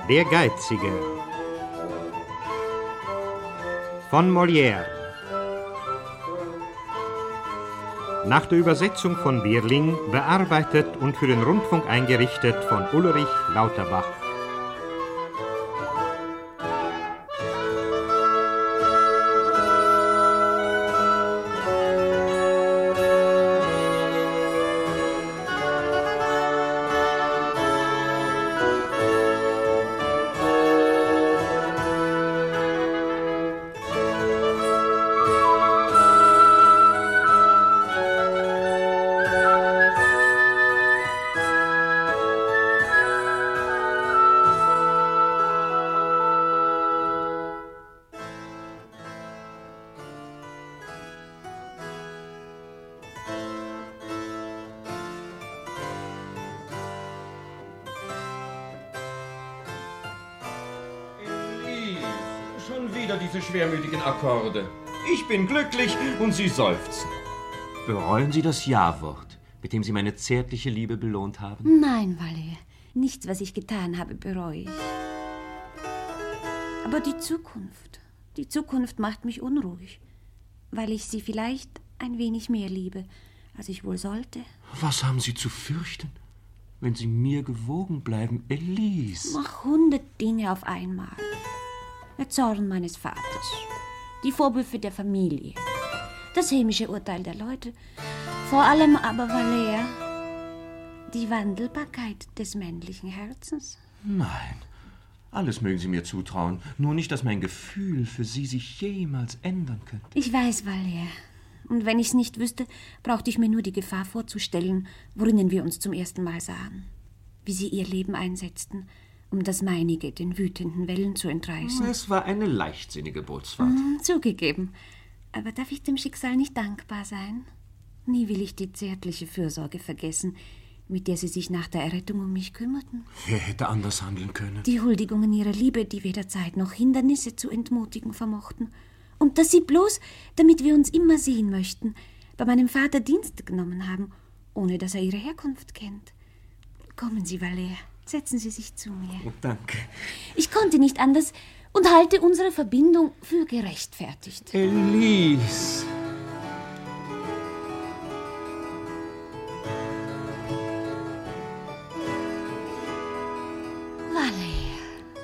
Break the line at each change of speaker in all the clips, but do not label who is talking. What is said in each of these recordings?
Der Geizige von Molière. Nach der Übersetzung von Bierling, bearbeitet und für den Rundfunk eingerichtet von Ulrich Lauterbach.
Schon wieder diese schwermütigen Akkorde. Ich bin glücklich und Sie seufzen. Bereuen Sie das Ja-Wort, mit dem Sie meine zärtliche Liebe belohnt haben?
Nein, Valère. Nichts, was ich getan habe, bereue ich. Aber die Zukunft macht mich unruhig, weil ich sie vielleicht ein wenig mehr liebe, als ich wohl sollte.
Was haben Sie zu fürchten, wenn Sie mir gewogen bleiben, Elise?
Ach, 100 Dinge auf einmal. Der Zorn meines Vaters, die Vorwürfe der Familie, das hämische Urteil der Leute, vor allem aber, Valère, die Wandelbarkeit des männlichen Herzens.
Nein, alles mögen Sie mir zutrauen, nur nicht, dass mein Gefühl für Sie sich jemals ändern könnte.
Ich weiß, Valère. Und wenn ich's nicht wüsste, brauchte ich mir nur die Gefahr vorzustellen, worinnen wir uns zum ersten Mal sahen. Wie Sie Ihr Leben einsetzten, um das meinige den wütenden Wellen zu entreißen.
Es war eine leichtsinnige Bootsfahrt.
Zugegeben. Aber darf ich dem Schicksal nicht dankbar sein? Nie will ich die zärtliche Fürsorge vergessen, mit der Sie sich nach der Errettung um mich kümmerten.
Wer hätte anders handeln können?
Die Huldigungen Ihrer Liebe, die weder Zeit noch Hindernisse zu entmutigen vermochten. Und dass Sie bloß, damit wir uns immer sehen möchten, bei meinem Vater Dienst genommen haben, ohne dass er Ihre Herkunft kennt. Kommen Sie, Valère. Setzen Sie sich zu mir.
Oh, danke.
Ich konnte nicht anders und halte unsere Verbindung für gerechtfertigt.
Elise.
Valère.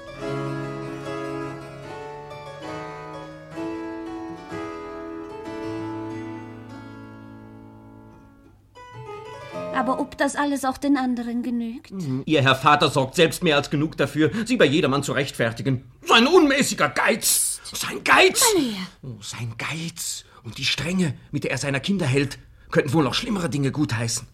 Aber ob das alles auch den anderen genügt?
Ihr Herr Vater sorgt selbst mehr als genug dafür, Sie bei jedermann zu rechtfertigen. Sein unmäßiger Geiz! Sein Geiz!
Valère.
Oh, sein Geiz und die Strenge, mit der er seiner Kinder hält, könnten wohl noch schlimmere Dinge gutheißen.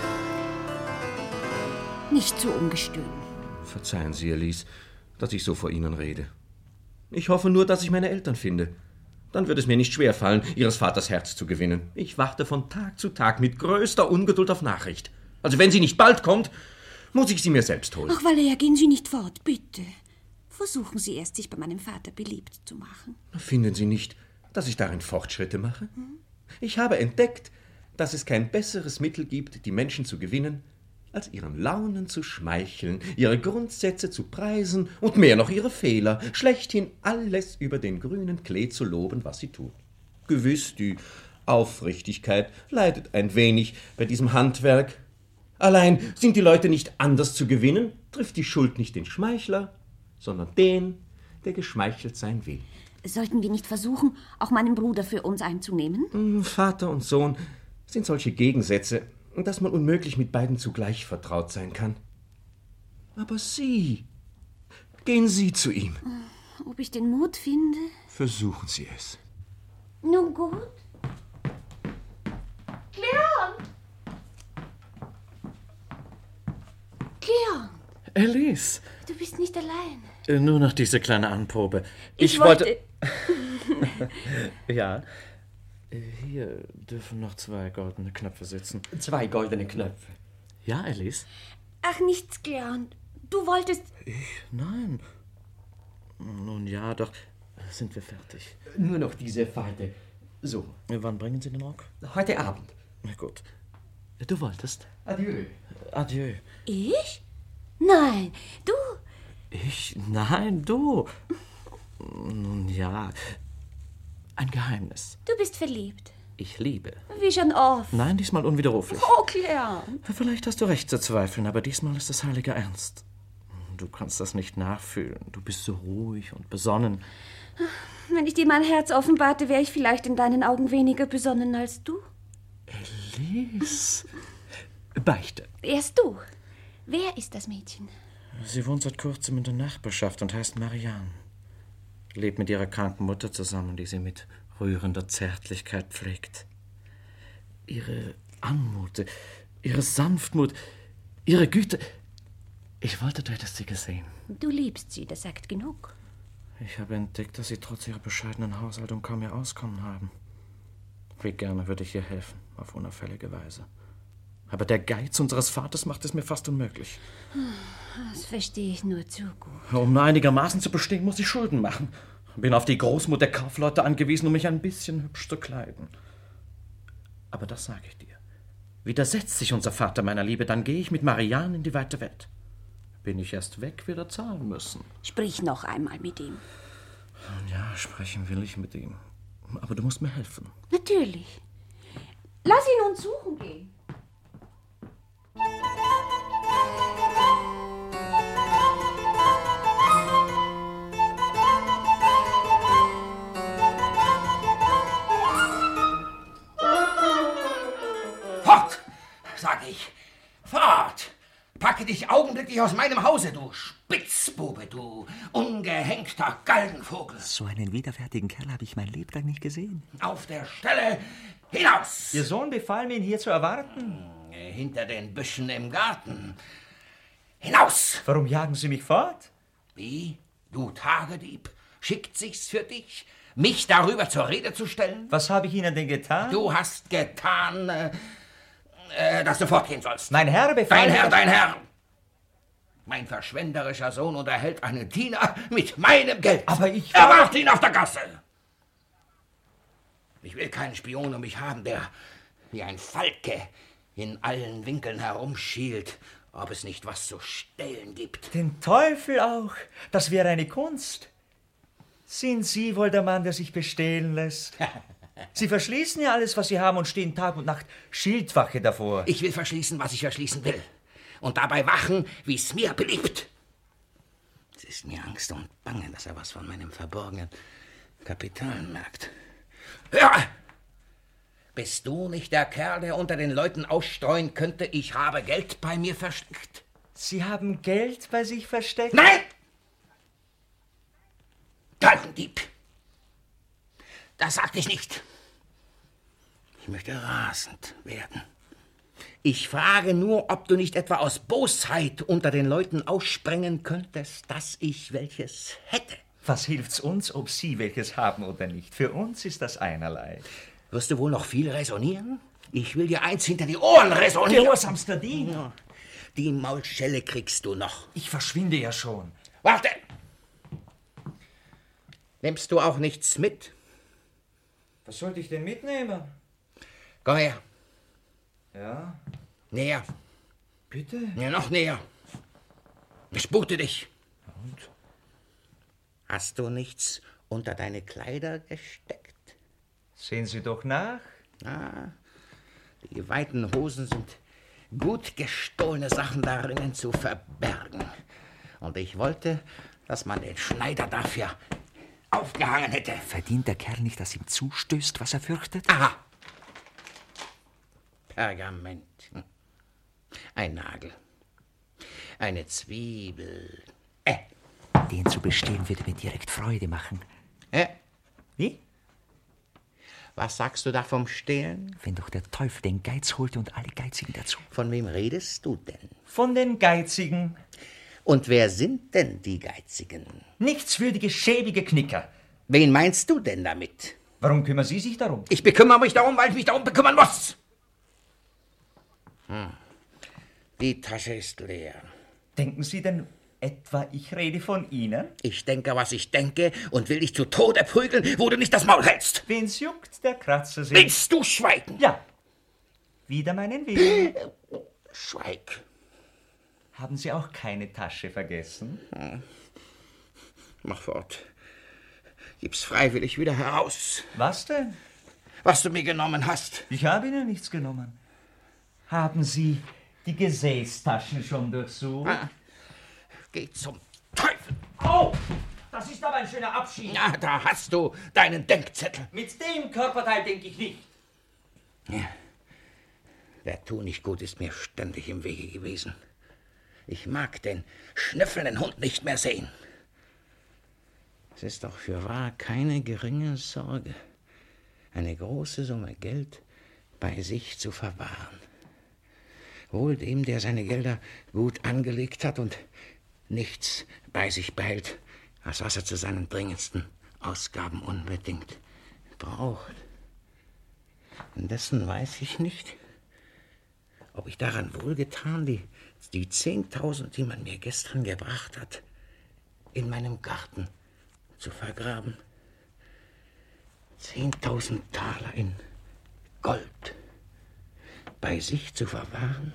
Nicht so ungestüm.
Verzeihen Sie, Elise, dass ich so vor Ihnen rede. Ich hoffe nur, dass ich meine Eltern finde. Dann wird es mir nicht schwerfallen, Ihres Vaters Herz zu gewinnen. Ich warte von Tag zu Tag mit größter Ungeduld auf Nachricht. Also wenn sie nicht bald kommt, muss ich sie mir selbst holen.
Ach, Valère, gehen Sie nicht fort, bitte. Versuchen Sie erst, sich bei meinem Vater beliebt zu machen.
Finden Sie nicht, dass ich darin Fortschritte mache? Ich habe entdeckt, dass es kein besseres Mittel gibt, die Menschen zu gewinnen, als ihren Launen zu schmeicheln, ihre Grundsätze zu preisen und mehr noch ihre Fehler, schlechthin alles über den grünen Klee zu loben, was sie tun. Gewiss, die Aufrichtigkeit leidet ein wenig bei diesem Handwerk. Allein sind die Leute nicht anders zu gewinnen, trifft die Schuld nicht den Schmeichler, sondern den, der geschmeichelt sein will.
Sollten wir nicht versuchen, auch meinen Bruder für uns einzunehmen?
Vater und Sohn sind solche Gegensätze, dass man unmöglich mit beiden zugleich vertraut sein kann. Aber Sie, gehen Sie zu ihm.
Ob ich den Mut finde?
Versuchen Sie es.
Nun gut. Cléante! Cléante!
Elise,
Du bist nicht allein.
nur noch diese kleine Anprobe.
Ich wollte...
Ja. Hier dürfen noch 2 goldene Knöpfe sitzen.
2 goldene Knöpfe.
Ja, Elise?
Ach, nichts, Cléante. Du wolltest...
Nein. Nun ja, doch. Sind wir fertig.
Nur noch diese Falte. So.
Wann bringen Sie den Rock?
Heute Abend.
Na gut. Du wolltest.
Adieu.
Adieu.
Ich? Nein, du...
Ich? Nein, du. Nun ja, ein Geheimnis.
Du bist verliebt.
Ich liebe.
Wie schon oft.
Nein, diesmal unwiderruflich.
Oh, Claire.
Vielleicht hast du recht zu zweifeln, aber diesmal ist es heiliger Ernst. Du kannst das nicht nachfühlen. Du bist so ruhig und besonnen.
Wenn ich dir mein Herz offenbarte, wäre ich vielleicht in deinen Augen weniger besonnen als du.
Elise. Beichte.
Erst du. Wer ist das Mädchen?
Sie wohnt seit kurzem in der Nachbarschaft und heißt Marianne. Lebt mit ihrer kranken Mutter zusammen, die sie mit rührender Zärtlichkeit pflegt. Ihre Anmut, ihre Sanftmut, ihre Güte. Ich wollte, du hättest sie gesehen.
Du liebst sie, das sagt genug.
Ich habe entdeckt, dass sie trotz ihrer bescheidenen Haushaltung kaum ihr Auskommen haben. Wie gerne würde ich ihr helfen, auf unauffällige Weise. Aber der Geiz unseres Vaters macht es mir fast unmöglich.
Das verstehe ich nur zu gut.
Um nur einigermaßen zu bestehen, muss ich Schulden machen. Bin auf die Großmut der Kaufleute angewiesen, um mich ein bisschen hübsch zu kleiden. Aber das sage ich dir. Widersetzt sich unser Vater meiner Liebe, dann gehe ich mit Marianne in die weite Welt. Bin ich erst weg, wieder zahlen müssen.
Sprich noch einmal mit ihm.
Ja, sprechen will ich mit ihm. Aber du musst mir helfen.
Natürlich. Lass ihn uns suchen gehen.
Fort, sag ich. Fort! Packe dich augenblicklich aus meinem Hause, du Spitzbube, du ungehängter Galgenvogel.
So einen widerwärtigen Kerl habe ich mein Lebtag nicht gesehen.
Auf der Stelle hinaus!
Ihr Sohn befahl mir, ihn hier zu erwarten.
Hinter den Büschen im Garten. Hinaus!
Warum jagen Sie mich fort?
Wie? Du Tagedieb? Schickt sich's für dich, mich darüber zur Rede zu stellen?
Was habe ich Ihnen denn getan?
Du hast getan, dass du fortgehen sollst.
Mein Herr befahl...
Dein Herr! Mein verschwenderischer Sohn unterhält einen Diener mit meinem Geld.
Aber ich...
Erwarte ihn auf der Gasse! Ich will keinen Spion um mich haben, der wie ein Falke in allen Winkeln herumschielt, ob es nicht was zu stehlen gibt.
Den Teufel auch. Das wäre eine Kunst. Sind Sie wohl der Mann, der sich bestehlen lässt? Sie verschließen ja alles, was Sie haben, und stehen Tag und Nacht Schildwache davor.
Ich will verschließen, was ich verschließen will. Und dabei wachen, wie es mir beliebt. Es ist mir Angst und Bange, dass er was von meinem verborgenen Kapital merkt. Hör! Bist du nicht der Kerl, der unter den Leuten ausstreuen könnte, ich habe Geld bei mir versteckt?
Sie haben Geld bei sich versteckt?
Nein! Galgendieb! Das sagte ich nicht. Ich möchte rasend werden. Ich frage nur, ob du nicht etwa aus Bosheit unter den Leuten aussprengen könntest, dass ich welches hätte.
Was hilft's uns, ob Sie welches haben oder nicht? Für uns ist das einerlei.
Wirst du wohl noch viel räsonieren? Ich will dir eins hinter die Ohren räsonieren.
Gehorsamster Diener.
Die Maulschelle kriegst du noch.
Ich verschwinde ja schon.
Warte! Nimmst du auch nichts mit?
Was sollte ich denn mitnehmen?
Komm her.
Ja?
Näher.
Bitte?
Ja, noch näher. Ich spute dich.
Und?
Hast du nichts unter deine Kleider gesteckt?
Sehen Sie doch nach.
Ah, die weiten Hosen sind gut gestohlene Sachen darin zu verbergen. Und ich wollte, dass man den Schneider dafür aufgehangen hätte.
Verdient der Kerl nicht, dass ihm zustößt, was er fürchtet?
Aha. Pergament. Ein Nagel. Eine Zwiebel.
Den zu bestehlen würde mir direkt Freude machen. Wie?
Was sagst du da vom Stehlen?
Wenn doch der Teufel den Geiz holte und alle Geizigen dazu.
Von wem redest du denn?
Von den Geizigen.
Und wer sind denn die Geizigen?
Nichtswürdige, schäbige Knicker.
Wen meinst du denn damit?
Warum kümmern Sie sich darum?
Ich bekümmere mich darum, weil ich mich darum bekümmern muss. Die Tasche ist leer.
Denken Sie denn etwa, ich rede von Ihnen?
Ich denke, was ich denke, und will dich zu Tode prügeln, wo du nicht das Maul hältst.
Wen's juckt, der Kratzer sich.
Willst du schweigen?
Ja. Wider meinen Willen.
Schweig.
Haben Sie auch keine Tasche vergessen?
Mach fort. Gib's freiwillig wieder heraus.
Was denn?
Was du mir genommen hast.
Ich habe Ihnen nichts genommen. Haben Sie die Gesäßtaschen schon durchsucht?
Geh zum Teufel.
Oh, das ist aber ein schöner Abschied.
Na, da hast du deinen Denkzettel.
Mit dem Körperteil denke ich nicht.
Ja. Der Tu-nicht-gut ist mir ständig im Wege gewesen. Ich mag den schnüffelnden Hund nicht mehr sehen. Es ist doch fürwahr keine geringe Sorge, eine große Summe Geld bei sich zu verwahren. Wohl dem, der seine Gelder gut angelegt hat und nichts bei sich behält, als was er zu seinen dringendsten Ausgaben unbedingt braucht. Indessen weiß ich nicht, ob ich daran wohlgetan, die 10.000, die man mir gestern gebracht hat, in meinem Garten zu vergraben. 10.000 Taler in Gold bei sich zu verwahren.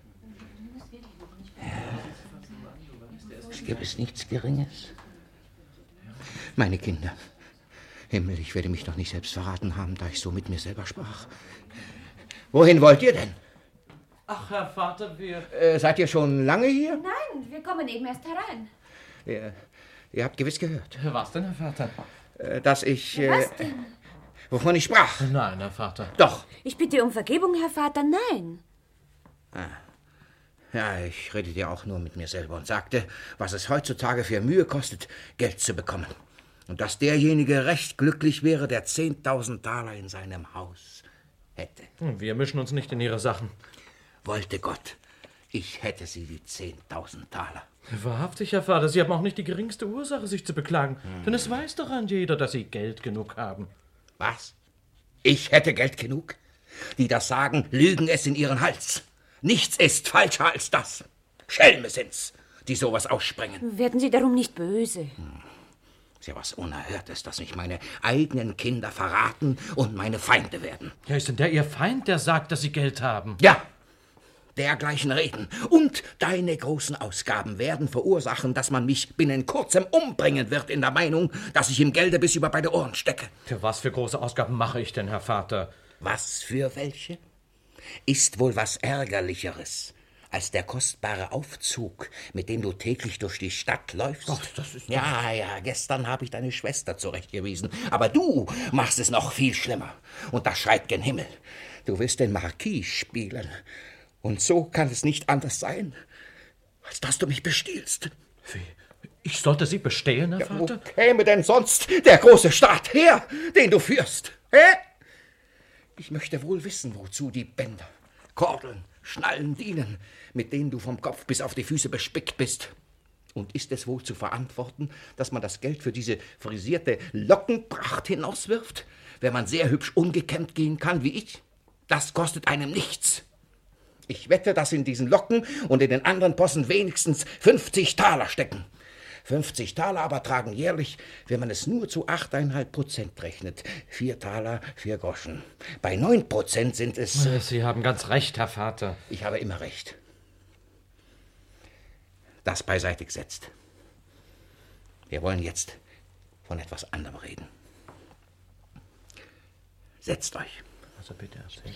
Ja, es gibt es nichts Geringes. Meine Kinder, Himmel, ich werde mich doch nicht selbst verraten haben, da ich so mit mir selber sprach. Wohin wollt ihr denn?
Ach, Herr Vater, wir...
Seid ihr schon lange hier?
Nein, wir kommen eben erst herein.
Ihr habt gewiss gehört,
Was denn, Herr Vater?
dass ich...
Was denn?
Wovon ich sprach.
Nein, Herr Vater.
Doch.
Ich bitte um Vergebung, Herr Vater, nein.
Ja, ich redete ja auch nur mit mir selber und sagte, was es heutzutage für Mühe kostet, Geld zu bekommen. Und dass derjenige recht glücklich wäre, der 10.000 Taler in seinem Haus hätte.
Wir mischen uns nicht in Ihre Sachen.
Wollte Gott, ich hätte sie die 10.000 Taler.
Wahrhaftig, Herr Vater, Sie haben auch nicht die geringste Ursache, sich zu beklagen. Denn es weiß doch an jeder, dass Sie Geld genug haben.
Was? Ich hätte Geld genug? Die das sagen, lügen es in ihren Hals. Nichts ist falscher als das. Schelme sind's, die sowas aussprengen.
Werden Sie darum nicht böse?
Ist ja was Unerhörtes, dass mich meine eigenen Kinder verraten und meine Feinde werden.
Ja, ist denn der Ihr Feind, der sagt, dass Sie Geld haben?
Ja, dergleichen Reden und deine großen Ausgaben werden verursachen, dass man mich binnen kurzem umbringen wird in der Meinung, dass ich ihm Gelde bis über beide Ohren stecke.
Für was für große Ausgaben mache ich denn, Herr Vater?
Was für welche? Ist wohl was Ärgerlicheres als der kostbare Aufzug, mit dem du täglich durch die Stadt läufst?
Ach, das ist...
Ja, gestern habe ich deine Schwester zurechtgewiesen. Aber du machst es noch viel schlimmer. Und das schreit gen Himmel. Du willst den Marquis spielen. Und so kann es nicht anders sein, als dass du mich bestiehlst.
Wie? Ich sollte Sie bestehlen, Herr
Ja, wo
Vater?
käme denn sonst der große Staat her, den du führst? Hä? Ich möchte wohl wissen, wozu die Bänder, Kordeln, Schnallen dienen, mit denen du vom Kopf bis auf die Füße bespickt bist. Und ist es wohl zu verantworten, dass man das Geld für diese frisierte Lockenpracht hinauswirft, wenn man sehr hübsch ungekämmt gehen kann wie ich? Das kostet einem nichts. Ich wette, dass in diesen Locken und in den anderen Possen wenigstens 50 Taler stecken. 50 Taler aber tragen jährlich, wenn man es nur zu 8,5% rechnet, 4 Taler, 4 Groschen. Bei 9% sind es...
Sie haben ganz recht, Herr Vater.
Ich habe immer recht. Das beiseite gesetzt. Wir wollen jetzt von etwas anderem reden. Setzt euch.
Also bitte erzählen.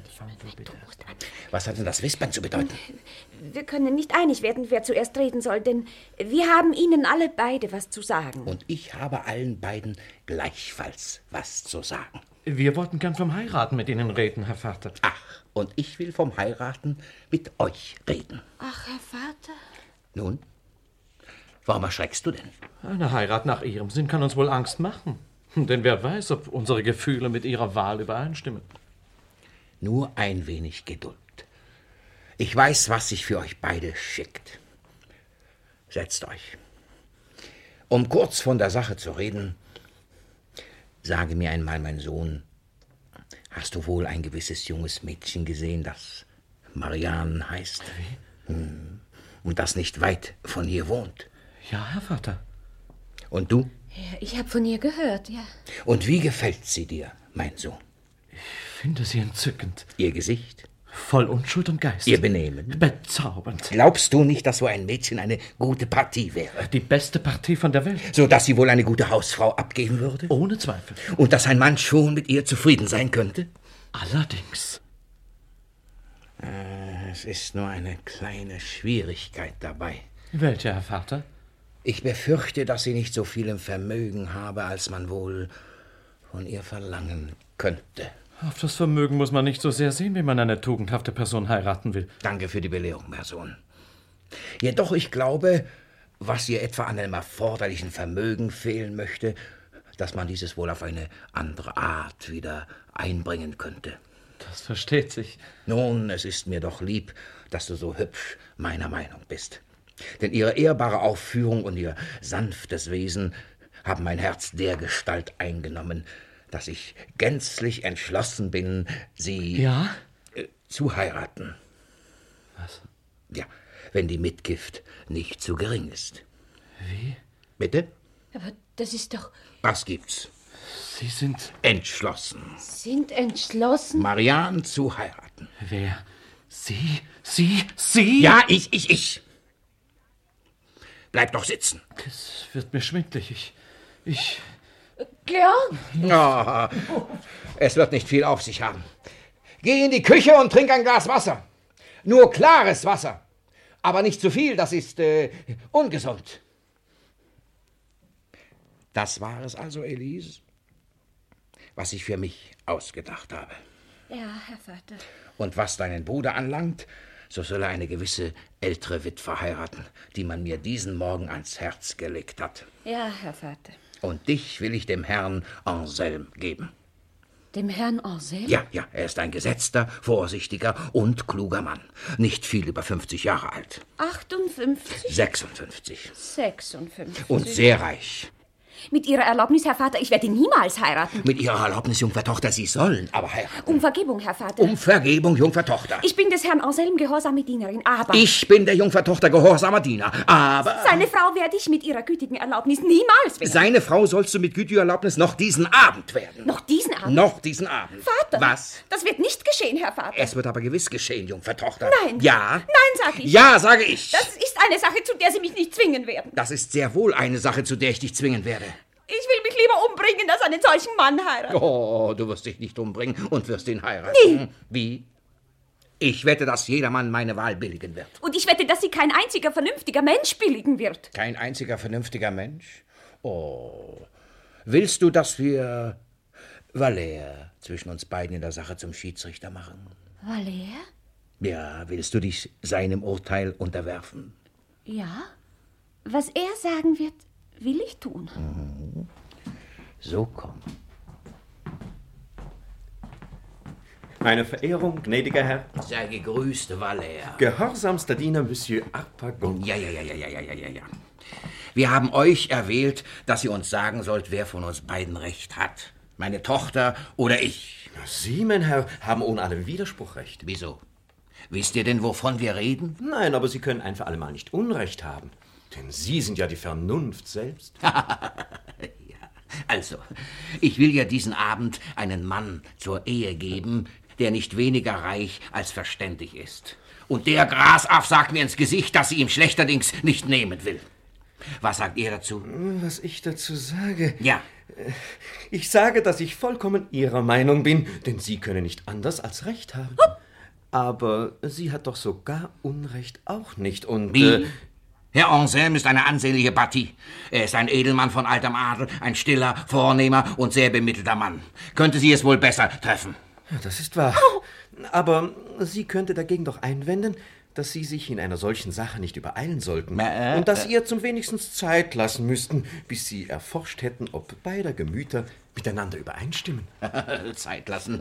Was hat denn das Wispern zu bedeuten?
Wir können nicht einig werden, wer zuerst reden soll, denn wir haben Ihnen alle beide was zu sagen.
Und ich habe allen beiden gleichfalls was zu sagen.
Wir wollten gern vom Heiraten mit Ihnen reden, Herr Vater.
Ach, und ich will vom Heiraten mit euch reden.
Ach, Herr Vater.
Nun, warum erschreckst du denn?
Eine Heirat nach Ihrem Sinn kann uns wohl Angst machen. Denn wer weiß, ob unsere Gefühle mit Ihrer Wahl übereinstimmen.
Nur ein wenig Geduld. Ich weiß, was sich für euch beide schickt. Setzt euch. Um kurz von der Sache zu reden, sage mir einmal, mein Sohn, hast du wohl ein gewisses junges Mädchen gesehen, das Marianne heißt? Wie? Und das nicht weit von hier wohnt?
Ja, Herr Vater.
Und du?
Ja, ich habe von ihr gehört, ja.
Und wie gefällt sie dir, mein Sohn?
Ich finde sie entzückend.
Ihr Gesicht?
Voll Unschuld und Geist.
Ihr Benehmen?
Bezaubernd.
Glaubst du nicht, dass so ein Mädchen eine gute Partie wäre?
Die beste Partie von der Welt.
So dass sie wohl eine gute Hausfrau abgeben würde?
Ohne Zweifel.
Und dass ein Mann schon mit ihr zufrieden sein könnte?
Allerdings.
Es ist nur eine kleine Schwierigkeit dabei.
Welche, Herr Vater?
Ich befürchte, dass sie nicht so viel im Vermögen habe, als man wohl von ihr verlangen könnte.
Auf das Vermögen muss man nicht so sehr sehen, wie man eine tugendhafte Person heiraten will.
Danke für die Belehrung, mein Sohn. Jedoch, ich glaube, was ihr etwa an einem erforderlichen Vermögen fehlen möchte, dass man dieses wohl auf eine andere Art wieder einbringen könnte.
Das versteht sich.
Nun, es ist mir doch lieb, dass du so hübsch meiner Meinung bist. Denn ihre ehrbare Aufführung und ihr sanftes Wesen haben mein Herz dergestalt eingenommen, dass ich gänzlich entschlossen bin, sie
Ja?
Zu heiraten.
Was?
Ja, wenn die Mitgift nicht zu gering ist.
Wie?
Bitte?
Aber das ist doch...
Was gibt's?
Sie sind...
Entschlossen.
Sind entschlossen?
Marianne zu heiraten.
Wer? Sie?
Ja, ich. Bleib doch sitzen.
Es wird mir schwindlig. Ich...
Georg!
Oh, es wird nicht viel auf sich haben. Geh in die Küche und trink ein Glas Wasser. Nur klares Wasser. Aber nicht zu viel, das ist ungesund. Das war es also, Elise, was ich für mich ausgedacht habe.
Ja, Herr Vater.
Und was deinen Bruder anlangt, so soll er eine gewisse ältere Witwe heiraten, die man mir diesen Morgen ans Herz gelegt hat.
Ja, Herr Vater.
Und dich will ich dem Herrn Anselm geben.
Dem Herrn Anselm?
Ja, er ist ein gesetzter, vorsichtiger und kluger Mann. Nicht viel über 50 Jahre alt.
58?
56.
56.
Und sehr reich.
Mit Ihrer Erlaubnis, Herr Vater, ich werde ihn niemals heiraten.
Mit Ihrer Erlaubnis, Jungfer-Tochter, Sie sollen aber heiraten.
Um Vergebung, Herr Vater.
Um Vergebung, Jungfer-Tochter.
Ich bin des Herrn Anselm gehorsame Dienerin, aber...
Ich bin der Jungfer-Tochter gehorsamer Diener, aber...
Seine Frau werde ich mit Ihrer gütigen Erlaubnis niemals werden.
Seine Frau sollst du mit gütiger Erlaubnis noch diesen Abend werden.
Noch diesen Abend?
Noch diesen Abend.
Vater!
Was?
Das wird nicht geschehen, Herr Vater.
Es wird aber gewiss geschehen, Jungfer-Tochter.
Nein.
Ja?
Nein, sag ich.
Ja, sage ich.
Das ist eine Sache, zu der Sie mich nicht zwingen werden.
Das ist sehr wohl eine Sache, zu der ich dich zwingen werde.
Ich will mich lieber umbringen, als einen solchen Mann heiraten.
Oh, du wirst dich nicht umbringen und wirst ihn heiraten.
Nie.
Wie? Ich wette, dass jedermann meine Wahl billigen wird.
Und ich wette, dass sie kein einziger vernünftiger Mensch billigen wird.
Kein einziger vernünftiger Mensch? Oh. Willst du, dass wir Valère zwischen uns beiden in der Sache zum Schiedsrichter machen?
Valère?
Ja, willst du dich seinem Urteil unterwerfen?
Ja. Was er sagen wird, will ich tun.
So, komm.
Meine Verehrung, gnädiger Herr.
Sei gegrüßt, Valère.
Gehorsamster Diener, Monsieur Harpagon.
Ja. Wir haben euch erwählt, dass ihr uns sagen sollt, wer von uns beiden Recht hat. Meine Tochter oder ich.
Sie, mein Herr, haben ohne allen Widerspruch Recht.
Wieso? Wisst ihr denn, wovon wir reden?
Nein, aber Sie können ein für allemal nicht Unrecht haben. Denn Sie sind ja die Vernunft selbst.
Also, ich will ja diesen Abend einen Mann zur Ehe geben, der nicht weniger reich als verständig ist. Und der Grasaff sagt mir ins Gesicht, dass sie ihm schlechterdings nicht nehmen will. Was sagt ihr dazu?
Was ich dazu sage?
Ja.
Ich sage, dass ich vollkommen Ihrer Meinung bin, denn Sie können nicht anders als Recht haben. Aber sie hat doch sogar Unrecht auch nicht und...
Wie? Herr Anselm ist eine ansehnliche Partie. Er ist ein Edelmann von altem Adel, ein stiller, vornehmer und sehr bemittelter Mann. Könnte sie es wohl besser treffen?
Ja, das ist wahr. Aber sie könnte dagegen doch einwenden, dass Sie sich in einer solchen Sache nicht übereilen sollten und dass Sie ihr zum wenigstens Zeit lassen müssten, bis Sie erforscht hätten, ob beider Gemüter miteinander übereinstimmen.
Zeit lassen.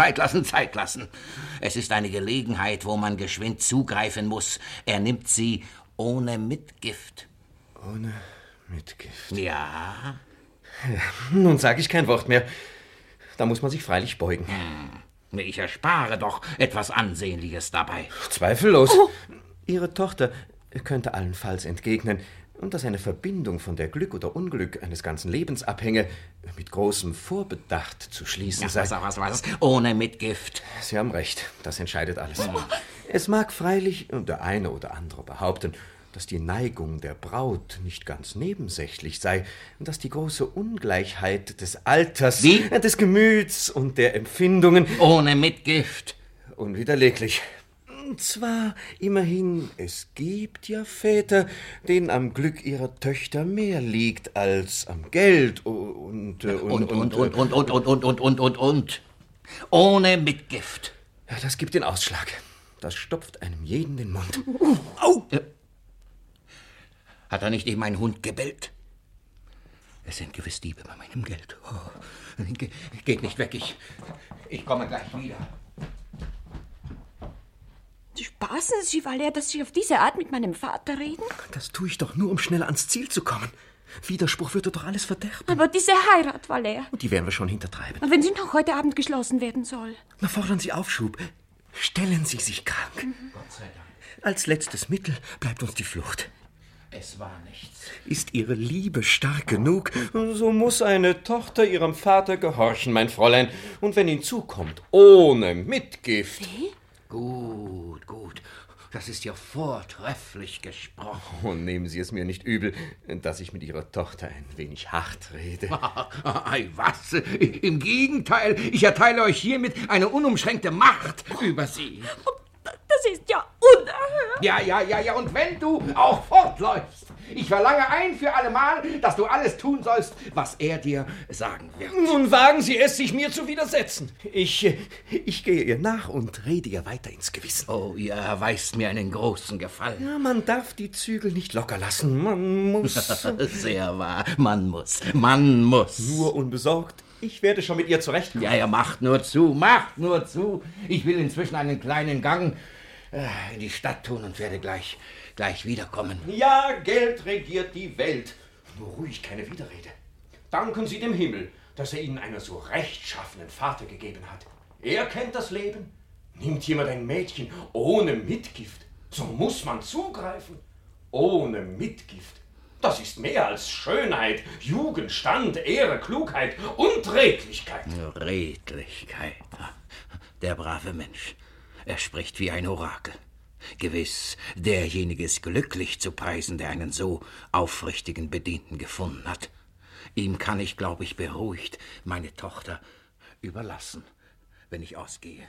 Es ist eine Gelegenheit, wo man geschwind zugreifen muss. Er nimmt sie ohne Mitgift.
Ohne Mitgift?
Ja.
Nun sage ich kein Wort mehr. Da muss man sich freilich beugen.
Ich erspare doch etwas Ansehnliches dabei.
Zweifellos. Ihre Tochter könnte allenfalls entgegnen, und dass eine Verbindung, von der Glück oder Unglück eines ganzen Lebens abhänge, mit großem Vorbedacht zu schließen sei.
Was? Ohne Mitgift.
Sie haben recht, das entscheidet alles. Es mag freilich der eine oder andere behaupten, dass die Neigung der Braut nicht ganz nebensächlich sei, dass die große Ungleichheit des Alters, des Gemüts und der Empfindungen
ohne Mitgift
unwiderleglich. Zwar immerhin, es gibt ja Väter, denen am Glück ihrer Töchter mehr liegt als am Geld und.
Ohne Mitgift.
Ja, das gibt den Ausschlag. Das stopft einem jeden den Mund.
Au! Hat er nicht eben ein Hund gebellt? Es sind gewiss Diebe bei meinem Geld. Oh, geht nicht weg, ich komme gleich wieder.
Spaßen Sie, Valère, dass Sie auf diese Art mit meinem Vater reden?
Das tue ich doch nur, um schnell ans Ziel zu kommen. Widerspruch würde doch alles verderben.
Aber diese Heirat, Valère.
Die werden wir schon hintertreiben.
Wenn sie noch heute Abend geschlossen werden soll.
Na, fordern Sie Aufschub. Stellen Sie sich krank.
Gott sei Dank.
Als letztes Mittel bleibt uns die Flucht.
Es war nichts.
Ist Ihre Liebe stark genug, so muss eine Tochter ihrem Vater gehorchen, mein Fräulein. Und wenn ihn zukommt, ohne Mitgift...
Wie? Gut. Das ist ja vortrefflich gesprochen.
Und nehmen Sie es mir nicht übel, dass ich mit Ihrer Tochter ein wenig hart rede.
Ei, was? Im Gegenteil, ich erteile euch hiermit eine unumschränkte Macht über sie.
Das ist ja unerhört.
Ja, und wenn du auch fortläufst, ich verlange ein für allemal, dass du alles tun sollst, was er dir sagen wird.
Nun wagen Sie es, sich mir zu widersetzen. Ich gehe ihr nach und rede ihr weiter ins Gewissen.
Oh, ihr erweist mir einen großen Gefallen.
Ja, man darf die Zügel nicht locker lassen. Man muss...
Sehr wahr, man muss.
Nur unbesorgt. Ich werde schon mit ihr zurechtkommen.
Ja, macht nur zu. Ich will inzwischen einen kleinen Gang in die Stadt tun und werde gleich wiederkommen.
Ja, Geld regiert die Welt. Nur ruhig, keine Widerrede. Danken Sie dem Himmel, dass er Ihnen einen so rechtschaffenen Vater gegeben hat. Er kennt das Leben. Nimmt jemand ein Mädchen ohne Mitgift, so muss man zugreifen. Ohne Mitgift. Das ist mehr als Schönheit, Jugend, Stand, Ehre, Klugheit und Redlichkeit.
Redlichkeit. Der brave Mensch. Er spricht wie ein Orakel. Gewiss, derjenige ist glücklich zu preisen, der einen so aufrichtigen Bedienten gefunden hat. Ihm kann ich, glaube ich, beruhigt meine Tochter überlassen, wenn ich ausgehe.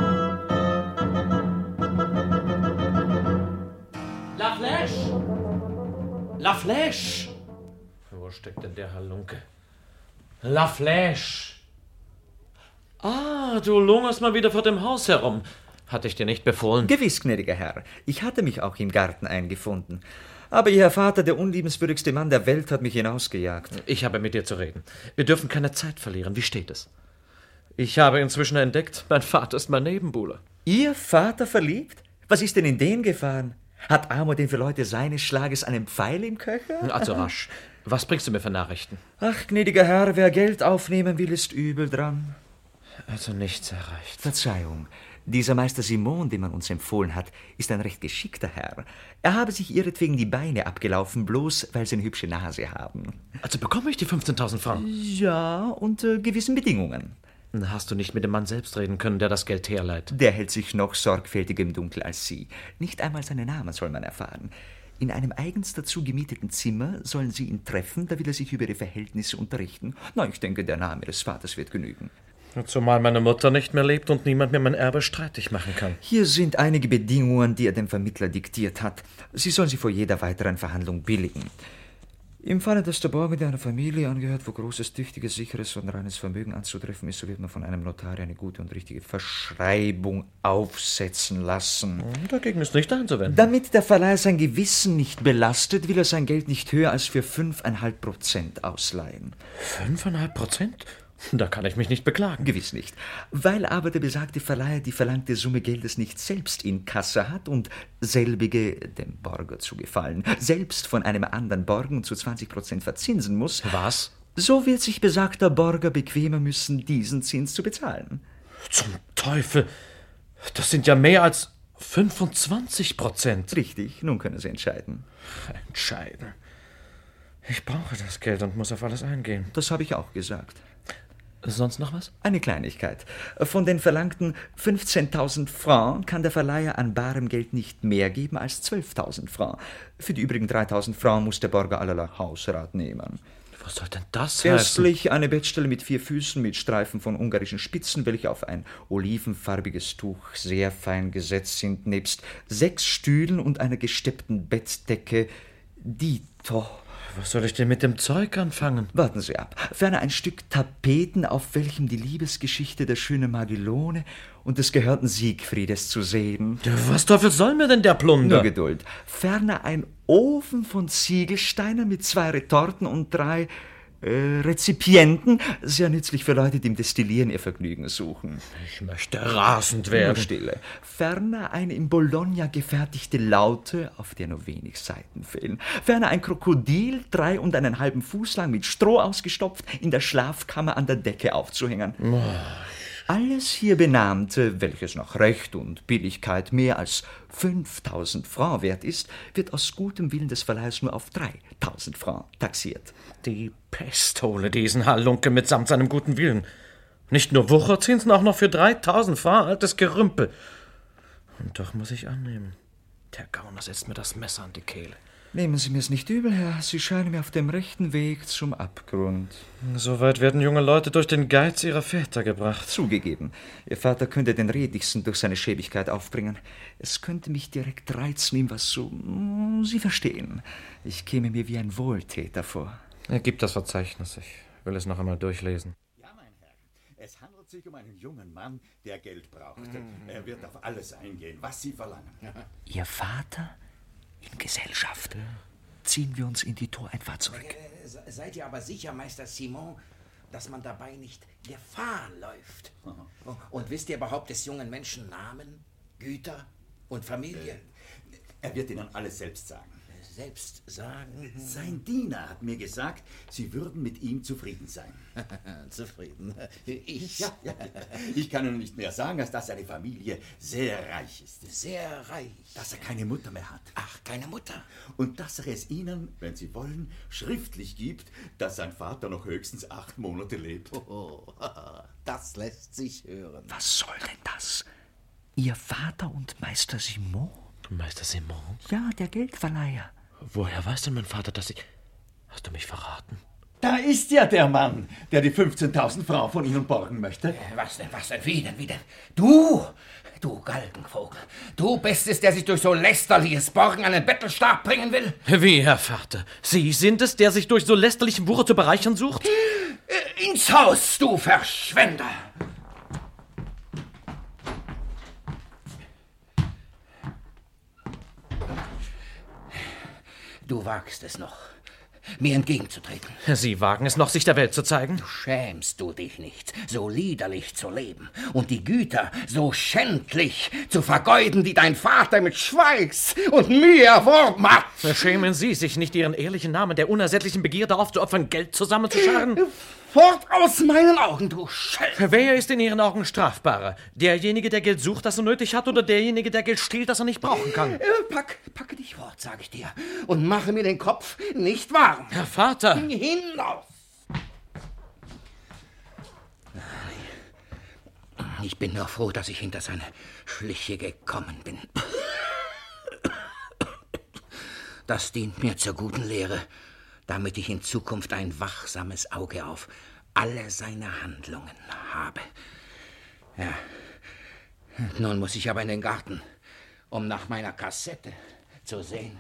La Flèche! Wo steckt denn der Halunke? La Flèche! Ah, du lungerst mal wieder vor dem Haus herum. Hatte ich dir nicht befohlen?
Gewiss, gnädiger Herr. Ich hatte mich auch im Garten eingefunden. Aber Ihr Vater, der unliebenswürdigste Mann der Welt, hat mich hinausgejagt.
Ich habe mit dir zu reden. Wir dürfen keine Zeit verlieren. Wie steht es? Ich habe inzwischen entdeckt, mein Vater ist mein Nebenbuhler.
Ihr Vater verliebt? Was ist denn in den gefahren? Hat Amor denn für Leute seines Schlages einen Pfeil im Köcher?
Also rasch. Was bringst du mir für Nachrichten?
Ach, gnädiger Herr, wer Geld aufnehmen will, ist übel dran.
Also nichts erreicht.
Verzeihung. Dieser Meister Simon, den man uns empfohlen hat, ist ein recht geschickter Herr. Er habe sich ihretwegen die Beine abgelaufen, bloß weil sie eine hübsche Nase haben.
Also bekomme ich die 15.000 Franken?
Ja, unter gewissen Bedingungen.
Hast du nicht mit dem Mann selbst reden können, der das Geld herleiht?
Der hält sich noch sorgfältiger im Dunkel als Sie. Nicht einmal seinen Namen soll man erfahren. In einem eigens dazu gemieteten Zimmer sollen Sie ihn treffen, da will er sich über Ihre Verhältnisse unterrichten. Na, ich denke, der Name des Vaters wird genügen.
Zumal meine Mutter nicht mehr lebt und niemand mir mein Erbe streitig machen kann.
Hier sind einige Bedingungen, die er dem Vermittler diktiert hat. Sie sollen sie vor jeder weiteren Verhandlung billigen. Im Falle, dass der Borgende einer Familie angehört, wo großes, tüchtiges, sicheres und reines Vermögen anzutreffen ist, so wird man von einem Notar eine gute und richtige Verschreibung aufsetzen lassen.
Dagegen ist nicht einzuwenden.
Damit der Verleiher sein Gewissen nicht belastet, will er sein Geld nicht höher als für 5,5% ausleihen.
5,5%? Da kann ich mich nicht beklagen.
Gewiss nicht. Weil aber der besagte Verleiher die verlangte Summe Geldes nicht selbst in Kasse hat und selbige dem Borger zu gefallen, selbst von einem anderen Borgen zu 20% verzinsen muss.
Was?
So wird sich besagter Borger bequemer müssen, diesen Zins zu bezahlen.
Zum Teufel! Das sind ja mehr als 25%.
Richtig, nun können Sie entscheiden.
Entscheiden? Ich brauche das Geld und muss auf alles eingehen.
Das habe ich auch gesagt.
Sonst noch was?
Eine Kleinigkeit. Von den verlangten 15.000 Francs kann der Verleiher an barem Geld nicht mehr geben als 12.000 Francs. Für die übrigen 3.000 Francs muss der Borger allerlei Hausrat nehmen.
Was soll denn das heißen?
Erstlich eine Bettstelle mit 4 Füßen mit Streifen von ungarischen Spitzen, welche auf ein olivenfarbiges Tuch sehr fein gesetzt sind, nebst 6 Stühlen und einer gesteppten Bettdecke. Dito.
Was soll ich denn mit dem Zeug anfangen?
Warten Sie ab. Ferner ein Stück Tapeten, auf welchem die Liebesgeschichte der schönen Magellone und des gehörnten Siegfriedes zu sehen.
Ja, was Teufel soll mir denn der Plunder?
Nur Geduld. Ferner ein Ofen von Ziegelsteinen mit 2 Retorten und 3 Rezipienten, sehr nützlich für Leute, die im Destillieren ihr Vergnügen suchen.
Ich möchte rasend werden.
Nur Stille. Ferner eine in Bologna gefertigte Laute, auf der nur wenig Saiten fehlen. Ferner ein Krokodil, 3,5 Fuß lang, mit Stroh ausgestopft, in der Schlafkammer an der Decke aufzuhängen. Alles hier Benannte, welches nach Recht und Billigkeit mehr als 5.000 Francs wert ist, wird aus gutem Willen des Verleihers nur auf 3.000 Francs taxiert.
Die Pest hole diesen Halunke mitsamt seinem guten Willen. Nicht nur Wucherzinsen, auch noch für 3.000 Francs, altes Gerümpel. Und doch muss ich annehmen. Der Gauner setzt mir das Messer an die Kehle.
Nehmen Sie mir's nicht übel, Herr. Sie scheinen mir auf dem rechten Weg zum Abgrund.
Soweit werden junge Leute durch den Geiz ihrer Väter gebracht.
Zugegeben, Ihr Vater könnte den redlichsten durch seine Schäbigkeit aufbringen. Es könnte mich direkt reizen, ihm was zu... Sie verstehen. Ich käme mir wie ein Wohltäter vor.
Gib das Verzeichnis. Ich will es noch einmal durchlesen.
Ja, mein Herr. Es handelt sich um einen jungen Mann, der Geld braucht. Er wird auf alles eingehen, was Sie verlangen.
Ihr Vater? In Gesellschaft. Ziehen wir uns in die Toreinfahrt zurück.
Seid ihr aber sicher, Meister Simon, dass man dabei nicht Gefahr läuft? Und wisst ihr überhaupt des jungen Menschen Namen, Güter und Familie?
Er wird Ihnen alles selbst sagen.
Selbst sagen?
Sein Diener hat mir gesagt, Sie würden mit ihm zufrieden sein.
Zufrieden? Ich?
Ja. Ich kann Ihnen nicht mehr sagen, als dass seine Familie sehr reich ist.
Sehr reich?
Dass er keine Mutter mehr hat.
Ach, keine Mutter?
Und dass er es Ihnen, wenn Sie wollen, schriftlich gibt, dass sein Vater noch höchstens 8 Monate lebt.
Oh, das lässt sich hören.
Was soll denn das? Ihr Vater und Meister Simon?
Meister Simon?
Ja, der Geldverleiher.
Woher weiß denn mein Vater, dass ich... Hast du mich verraten?
Da ist ja der Mann, der die 15.000 Francs von Ihnen borgen möchte.
Was denn, wie denn? Du Galgenvogel, du bist es, der sich durch so lästerliches Borgen einen Bettelstab bringen will?
Wie, Herr Vater? Sie sind es, der sich durch so lästerlichen Wucher zu bereichern sucht?
Ins Haus, du Verschwender! Du wagst es noch, mir entgegenzutreten.
Sie wagen es noch, sich der Welt zu zeigen?
Schämst du dich nicht, so liederlich zu leben und die Güter so schändlich zu vergeuden, die dein Vater mit Schweiß und Mühe erworben hat?
Schämen Sie sich nicht, Ihren ehrlichen Namen der unersättlichen Begierde aufzuopfern, Geld zusammenzuscharren?
Fort aus meinen Augen, du Schelm!
Wer ist in Ihren Augen strafbarer? Derjenige, der Geld sucht, das er nötig hat, oder derjenige, der Geld stiehlt, das er nicht brauchen kann?
Packe dich fort, sag ich dir, und mache mir den Kopf nicht warm.
Herr Vater!
Hinaus! Ich bin nur froh, dass ich hinter seine Schliche gekommen bin. Das dient mir zur guten Lehre, damit ich in Zukunft ein wachsames Auge auf alle seine Handlungen habe. Ja, nun muss ich aber in den Garten, um nach meiner Kassette zu sehen.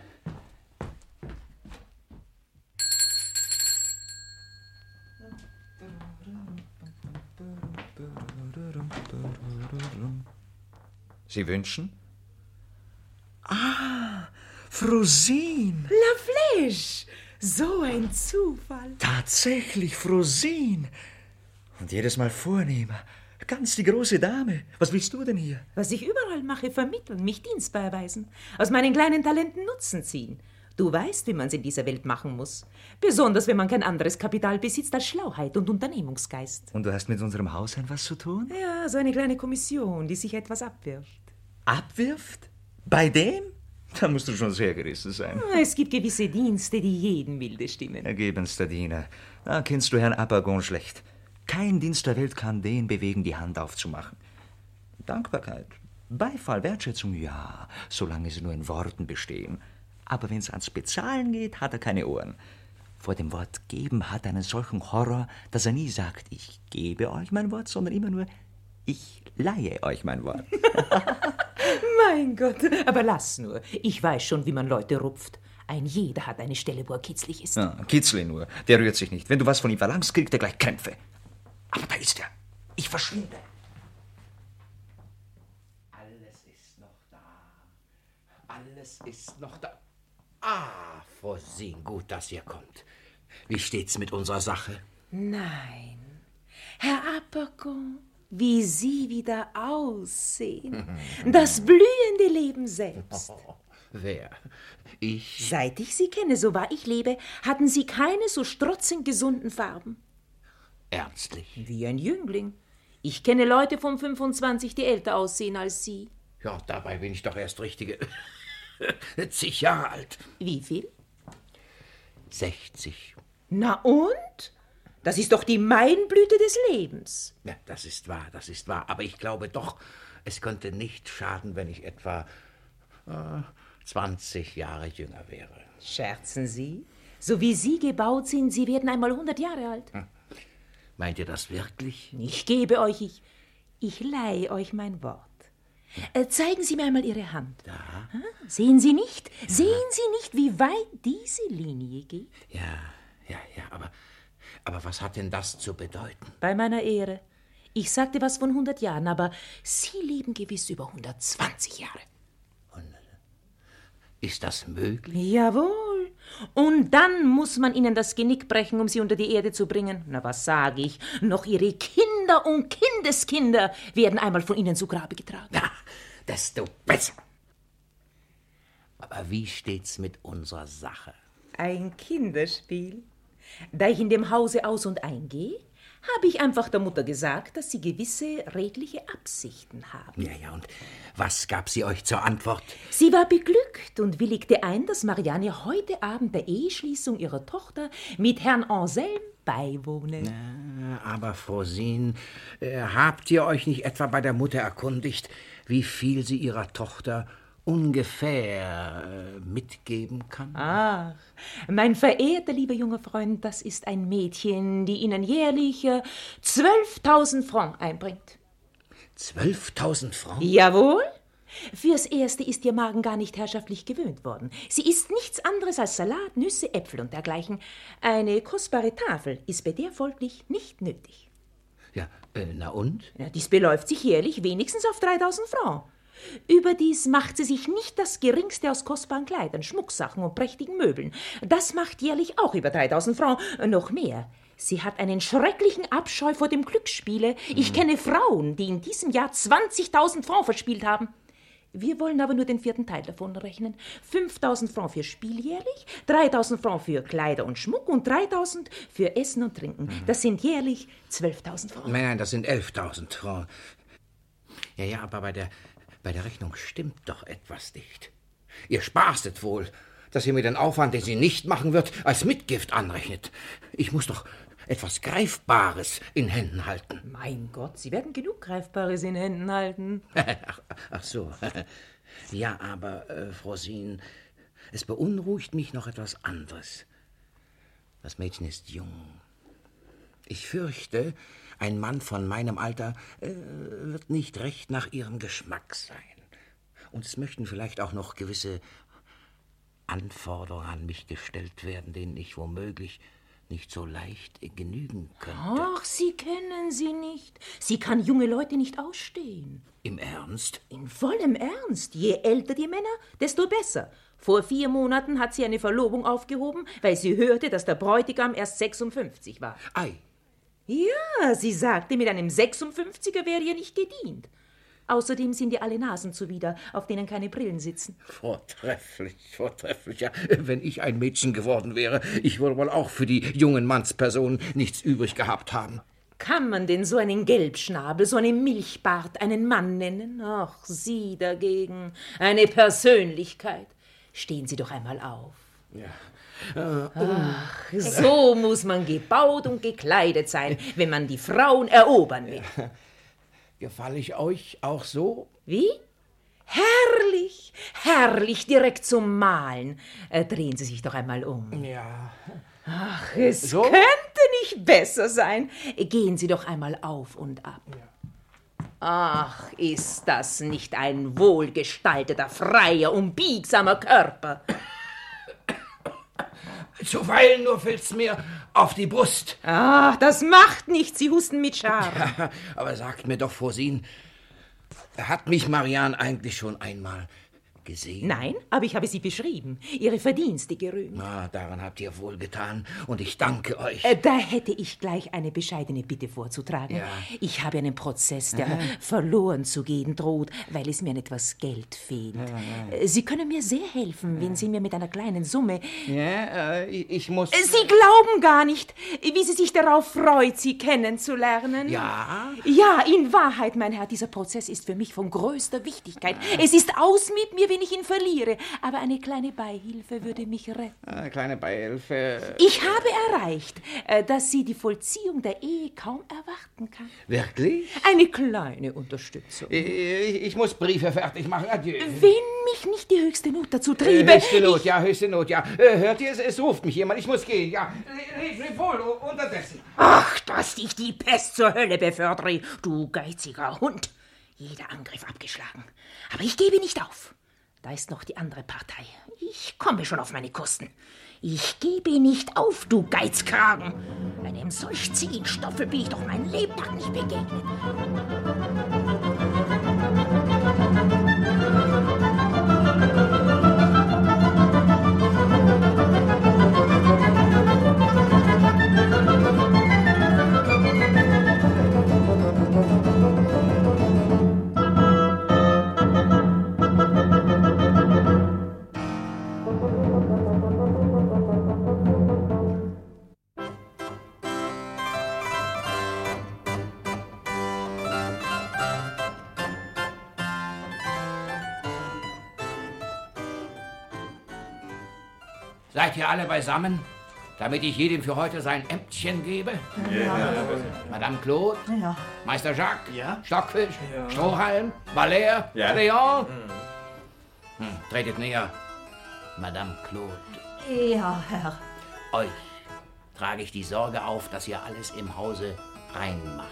Sie wünschen? Ah, Frosin.
La Flèche. So ein Zufall.
Tatsächlich Frosin. Und jedes Mal vornehmer. Ganz die große Dame. Was willst du denn hier?
Was ich überall mache, vermitteln, mich dienstbar erweisen. Aus meinen kleinen Talenten Nutzen ziehen. Du weißt, wie man es in dieser Welt machen muss. Besonders, wenn man kein anderes Kapital besitzt als Schlauheit und Unternehmungsgeist.
Und du hast mit unserem Hausherrn was zu tun?
Ja, so eine kleine Kommission, die sich etwas abwirft.
Abwirft? Bei dem? Da musst du schon sehr gerissen sein.
Es gibt gewisse Dienste, die jeden milde stimmen.
Ergebenster Diener. Da kennst du Herrn Apagon schlecht. Kein Dienst der Welt kann den bewegen, die Hand aufzumachen. Dankbarkeit, Beifall, Wertschätzung, ja, solange sie nur in Worten bestehen. Aber wenn es ans Bezahlen geht, hat er keine Ohren. Vor dem Wort geben hat er einen solchen Horror, dass er nie sagt, ich gebe euch mein Wort, sondern immer nur, ich leihe euch mein Wort.
Mein Gott, aber lass nur. Ich weiß schon, wie man Leute rupft. Ein jeder hat eine Stelle, wo er kitzlig ist.
Ja, Kitzle nur, der rührt sich nicht. Wenn du was von ihm verlangst, kriegt er gleich Krämpfe. Aber da ist er. Ich verschwinde.
Alles ist noch da. Alles ist noch da. Ah, Frosine, gut, dass ihr kommt. Wie steht's mit unserer Sache?
Nein, Herr Apagon, wie Sie wieder aussehen. Das blühende Leben selbst.
Wer? Ich?
Seit ich Sie kenne, so wahr ich lebe, hatten Sie keine so strotzend gesunden Farben.
Ernstlich?
Wie ein Jüngling. Ich kenne Leute von 25, die älter aussehen als Sie.
Ja, dabei bin ich doch erst richtige zig Jahre alt.
Wie viel?
60.
Na und? Das ist doch die Maienblüte des Lebens.
Ja, das ist wahr, das ist wahr. Aber ich glaube doch, es könnte nicht schaden, wenn ich etwa 20 Jahre jünger wäre.
Scherzen Sie? So wie Sie gebaut sind, Sie werden einmal 100 Jahre alt.
Meint ihr das wirklich?
Ich gebe euch, ich leihe euch mein Wort. Zeigen Sie mir einmal Ihre Hand.
Da?
Sehen Sie nicht? Ja. Sehen Sie nicht, wie weit diese Linie geht?
Ja, aber was hat denn das zu bedeuten?
Bei meiner Ehre. Ich sagte was von 100 Jahren, aber Sie leben gewiss über 120 Jahre.
Ist das möglich?
Jawohl. Und dann muss man ihnen das Genick brechen, um sie unter die Erde zu bringen. Na, was sage ich? Noch ihre Kinder und Kindeskinder werden einmal von ihnen zu Grabe getragen.
Ja, desto besser. Aber wie steht's mit unserer Sache?
Ein Kinderspiel. Da ich in dem Hause aus- und eingehe, habe ich einfach der Mutter gesagt, dass sie gewisse redliche Absichten haben.
Ja, und was gab sie euch zur Antwort?
Sie war beglückt und willigte ein, dass Marianne heute Abend der Eheschließung ihrer Tochter mit Herrn Anselm beiwohne.
Aber, Frosine, habt ihr euch nicht etwa bei der Mutter erkundigt, wie viel sie ihrer Tochter ungefähr mitgeben kann?
Ach, mein verehrter lieber junger Freund, das ist ein Mädchen, die Ihnen jährlich 12.000 Francs einbringt.
12.000 Francs?
Jawohl. Fürs Erste ist Ihr Magen gar nicht herrschaftlich gewöhnt worden. Sie isst nichts anderes als Salat, Nüsse, Äpfel und dergleichen. Eine kostbare Tafel ist bei der folglich nicht nötig.
Ja, na und?
Ja, dies beläuft sich jährlich wenigstens auf 3.000 Francs. Überdies macht sie sich nicht das Geringste aus kostbaren Kleidern, Schmucksachen und prächtigen Möbeln. Das macht jährlich auch über 3.000 Francs, noch mehr. Sie hat einen schrecklichen Abscheu vor dem Glücksspiele. Ich kenne Frauen, die in diesem Jahr 20.000 Francs verspielt haben. Wir wollen aber nur den 4. Teil davon rechnen. 5.000 Francs für Spiel jährlich, 3.000 Francs für Kleider und Schmuck und 3.000 für Essen und Trinken. Das sind jährlich 12.000 Francs.
Nein, das sind 11.000 Francs. Ja, aber bei der Rechnung stimmt doch etwas nicht. Ihr spaßtet wohl, dass ihr mir den Aufwand, den sie nicht machen wird, als Mitgift anrechnet. Ich muss doch etwas Greifbares in Händen halten.
Mein Gott, Sie werden genug Greifbares in Händen halten.
Ach so. Ja, aber, Frosine, es beunruhigt mich noch etwas anderes. Das Mädchen ist jung. Ich fürchte, ein Mann von meinem Alter wird nicht recht nach ihrem Geschmack sein. Und es möchten vielleicht auch noch gewisse Anforderungen an mich gestellt werden, denen ich womöglich nicht so leicht genügen könnte.
Ach, Sie kennen sie nicht. Sie kann junge Leute nicht ausstehen.
Im Ernst?
In vollem Ernst. Je älter die Männer, desto besser. Vor 4 Monaten hat sie eine Verlobung aufgehoben, weil sie hörte, dass der Bräutigam erst 56 war.
Ei.
Ja, sie sagte, mit einem 56er wäre ihr nicht gedient. Außerdem sind ihr alle Nasen zuwider, auf denen keine Brillen sitzen.
Vortrefflich, vortrefflich. Ja, wenn ich ein Mädchen geworden wäre, ich würde wohl auch für die jungen Mannspersonen nichts übrig gehabt haben.
Kann man denn so einen Gelbschnabel, so einen Milchbart einen Mann nennen? Ach, Sie dagegen, eine Persönlichkeit. Stehen Sie doch einmal auf.
Ja.
Ach, so muss man gebaut und gekleidet sein, wenn man die Frauen erobern will.
Gefalle ich euch auch so?
Wie? Herrlich, herrlich, direkt zum Malen. Drehen Sie sich doch einmal um.
Ja.
Ach, es
So?
könnte nicht besser sein. Gehen Sie doch einmal auf und ab. Ach, ist das nicht ein wohlgestalteter, freier und biegsamer Körper?
Zuweilen nur fällt's mir auf die Brust.
Ach, das macht nichts, Sie husten mit Scham.
Ja, aber sagt mir doch, Vorsien, hat mich Marianne eigentlich schon einmal gesehen?
Nein, aber ich habe Sie beschrieben, Ihre Verdienste gerühmt.
Ah, daran habt ihr wohlgetan und ich danke euch.
Da hätte ich gleich eine bescheidene Bitte vorzutragen.
Ja.
Ich habe einen Prozess, der verloren zu gehen droht, weil es mir an etwas Geld fehlt. Sie können mir sehr helfen, wenn Sie mir mit einer kleinen Summe...
Ja, ich muss...
Sie glauben gar nicht, wie sie sich darauf freut, Sie kennenzulernen.
Ja?
Ja, in Wahrheit, mein Herr, dieser Prozess ist für mich von größter Wichtigkeit. Es ist aus mit mir, wenn ich ihn verliere. Aber eine kleine Beihilfe würde mich retten.
Eine kleine Beihilfe...
Ich habe erreicht, dass sie die Vollziehung der Ehe kaum erwarten kann.
Wirklich?
Eine kleine Unterstützung.
Ich muss Briefe fertig machen. Adieu.
Wenn mich nicht die höchste Not dazu triebe...
Höchste Not, ja, höchste Not, ja. Hört ihr, es ruft mich jemand, ich muss gehen, ja. Leb wohl, unterdessen.
Ach, dass dich die Pest zur Hölle befördere, du geiziger Hund. Jeder Angriff abgeschlagen. Aber ich gebe nicht auf. Da ist noch die andere Partei. Ich komme schon auf meine Kosten. Ich gebe nicht auf, du Geizkragen. Einem solch zähen Stoffel bin ich doch mein Lebtag nicht begegnet.
Seid ihr alle beisammen, damit ich jedem für heute sein Ämtchen gebe?
Ja.
Madame Claude?
Ja.
Meister Jacques?
Ja.
Stockfisch? Strohhalm? Valère?
Ja.
Leon? Tretet näher. Madame Claude,
Ja, Herr.
euch trage ich die Sorge auf, dass ihr alles im Hause rein macht.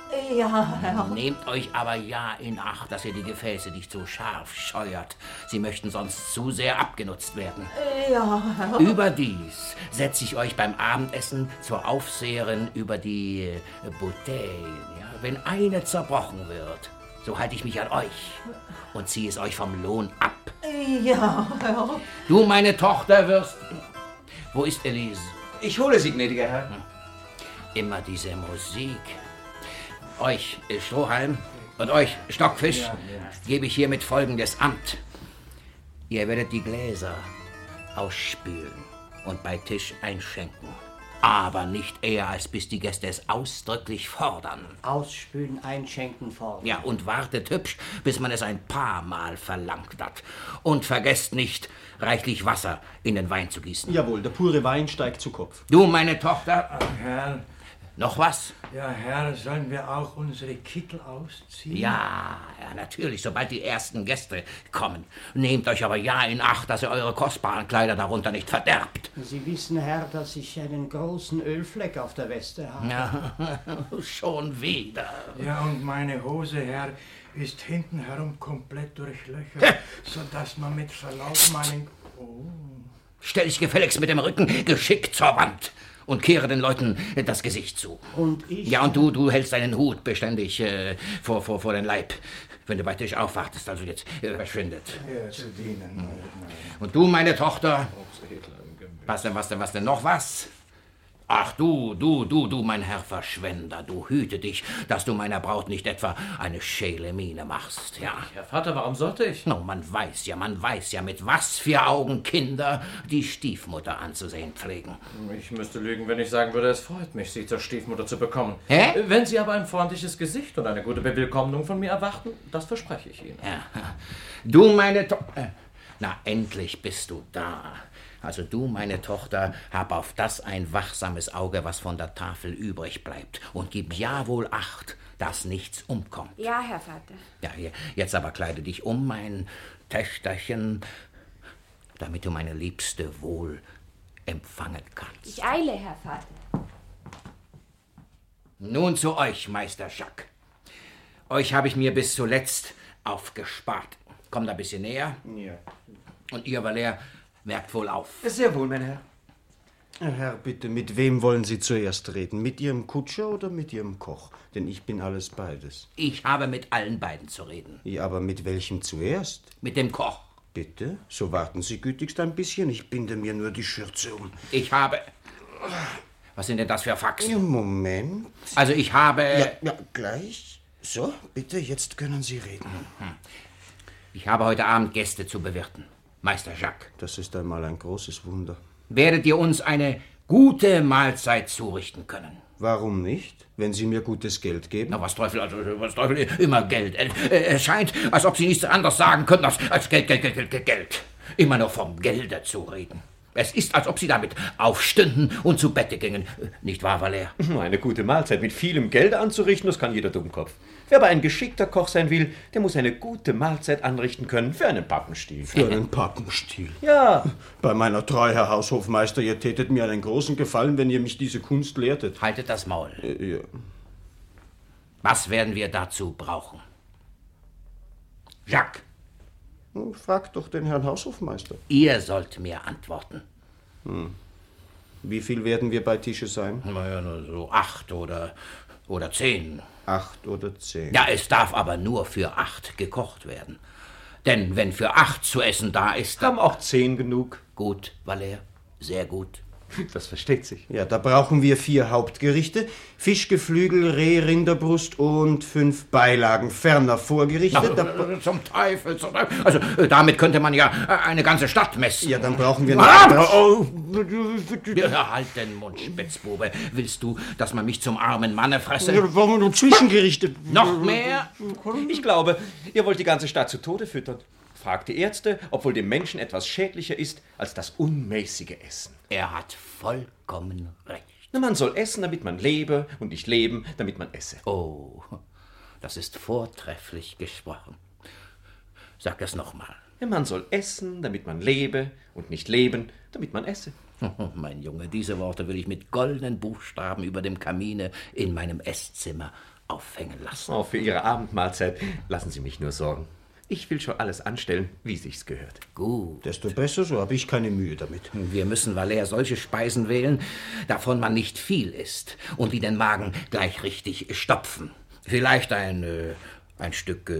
Ja, Herr.
Nehmt euch aber ja in Acht, dass ihr die Gefäße nicht so scharf scheuert. Sie möchten sonst zu sehr abgenutzt werden.
Ja, Herr.
Überdies setze ich euch beim Abendessen zur Aufseherin über die Bouteillen. Ja? Wenn eine zerbrochen wird, so halte ich mich an euch und ziehe es euch vom Lohn ab.
Ja, Herr.
Du, meine Tochter, wirst... Wo ist Elise?
Ich hole Sie, gnädiger Herr.
Immer diese Musik. Euch, Strohhalm, und euch, Stockfisch, gebe ich hiermit folgendes Amt. Ihr werdet die Gläser ausspülen und bei Tisch einschenken. Aber nicht eher, als bis die Gäste es ausdrücklich fordern.
Ausspülen, einschenken, fordern.
Ja, und wartet hübsch, bis man es ein paar Mal verlangt hat. Und vergesst nicht, reichlich Wasser in den Wein zu gießen.
Jawohl, der pure Wein steigt zu Kopf.
Du, meine Tochter...
Herr,
Noch was?
ja, Herr, sollen wir auch unsere Kittel ausziehen?
Ja, natürlich, sobald die ersten Gäste kommen. Nehmt euch aber ja in Acht, dass ihr eure kostbaren Kleider darunter nicht verderbt.
Sie wissen, Herr, dass ich einen großen Ölfleck auf der Weste habe.
Ja, schon wieder.
Ja, und meine Hose, Herr, ist hinten herum komplett durchlöchert, sodass man mit Verlaub meinen... Oh.
Stell dich gefälligst mit dem Rücken geschickt zur Wand und kehre den Leuten das Gesicht zu.
Und ich...
Ja, und du hältst deinen Hut beständig vor den Leib, wenn du bei Tisch aufwartest, also jetzt verschwindet.
Ja, zu dienen.
Und du, meine Tochter, was denn, noch was? Ach, du, mein Herr Verschwender, du hüte dich, dass du meiner Braut nicht etwa eine schäle Miene machst, ja.
Herr Vater, warum sollte ich?
No, man weiß ja, mit was für Augen Kinder die Stiefmutter anzusehen pflegen.
Ich müsste lügen, wenn ich sagen würde, es freut mich, Sie zur Stiefmutter zu bekommen.
Hä?
Wenn Sie aber ein freundliches Gesicht und eine gute Bewillkommnung von mir erwarten, das verspreche ich Ihnen.
Ja. Du, meine Tochter... Na, endlich bist du da. Also du, meine Tochter, hab auf das ein wachsames Auge, was von der Tafel übrig bleibt. Und gib ja wohl Acht, dass nichts umkommt.
Ja, Herr Vater.
Ja, jetzt aber kleide dich um, mein Töchterchen, damit du meine Liebste wohl empfangen kannst.
Ich eile, Herr Vater.
Nun zu euch, Meister Jacques. Euch habe ich mir bis zuletzt aufgespart. Kommt ein bisschen näher.
Ja.
Und ihr, Valère, merkt wohl auf.
Sehr wohl, mein Herr. Herr, bitte, mit wem wollen Sie zuerst reden? Mit Ihrem Kutscher oder mit Ihrem Koch? Denn ich bin alles beides.
Ich habe mit allen beiden zu reden.
Ja, aber mit welchem zuerst?
Mit dem Koch.
Bitte? So warten Sie gütigst ein bisschen. Ich binde mir nur die Schürze um.
Ich habe... Was sind denn das für Faxen?
Ja, Moment.
Also ich habe...
Ja, gleich. So, bitte, jetzt können Sie reden.
Ich habe heute Abend Gäste zu bewirten. Meister Jacques.
Das ist einmal ein großes Wunder.
Werdet ihr uns eine gute Mahlzeit zurichten können?
Warum nicht, wenn Sie mir gutes Geld geben?
Na, was Teufel, immer Geld. Es scheint, als ob Sie nichts anderes sagen könnten als Geld. Immer nur vom Gelde zu reden. Es ist, als ob Sie damit aufstünden und zu Bette gingen. Nicht wahr, Valère?
Eine gute Mahlzeit mit vielem Geld anzurichten, das kann jeder Dummkopf. Wer aber ein geschickter Koch sein will, der muss eine gute Mahlzeit anrichten können für einen Pappenstiel.
Für einen Pappenstiel?
Ja.
Bei meiner Treu, Herr Haushofmeister, ihr tätet mir einen großen Gefallen, wenn ihr mich diese Kunst lehrtet.
Haltet das Maul.
Ja.
Was werden wir dazu brauchen? Jacques.
Fragt doch den Herrn Haushofmeister.
Ihr sollt mir antworten.
Wie viel werden wir bei Tische sein?
Naja, nur so 8 oder 10.
8 oder 10.
Ja, es darf aber nur für 8 gekocht werden. Denn wenn für 8 zu essen da ist...
Haben auch 10 genug.
Gut, Valère, sehr gut.
Das versteht sich.
Ja, da brauchen wir 4 Hauptgerichte, Fischgeflügel, Reh, Rinderbrust und 5 Beilagen, ferner Vorgerichte.
Zum Teufel. Also, damit könnte man ja eine ganze Stadt messen.
Ja, dann brauchen wir
Ja, halt den Mund, Spitzbube. Willst du, dass man mich zum armen Manne fresse?
Ja, brauchen wir nur Zwischengerichte.
Noch mehr?
Ich glaube, ihr wollt die ganze Stadt zu Tode füttern. Fragt die Ärzte, ob wohl dem Menschen etwas schädlicher ist als das unmäßige Essen.
Er hat vollkommen recht.
Na, man soll essen, damit man lebe, und nicht leben, damit man esse.
Oh, das ist vortrefflich gesprochen. Sag das nochmal.
Ja, man soll essen, damit man lebe, und nicht leben, damit man esse.
Oh, mein Junge, diese Worte will ich mit goldenen Buchstaben über dem Kamine in meinem Esszimmer aufhängen lassen.
Oh, für Ihre Abendmahlzeit lassen Sie mich nur sorgen. Ich will schon alles anstellen, wie sich's gehört.
Gut.
Desto besser, so habe ich keine Mühe damit.
Wir müssen, Valère, solche Speisen wählen, davon man nicht viel isst und die den Magen gleich richtig stopfen. Vielleicht ein Stück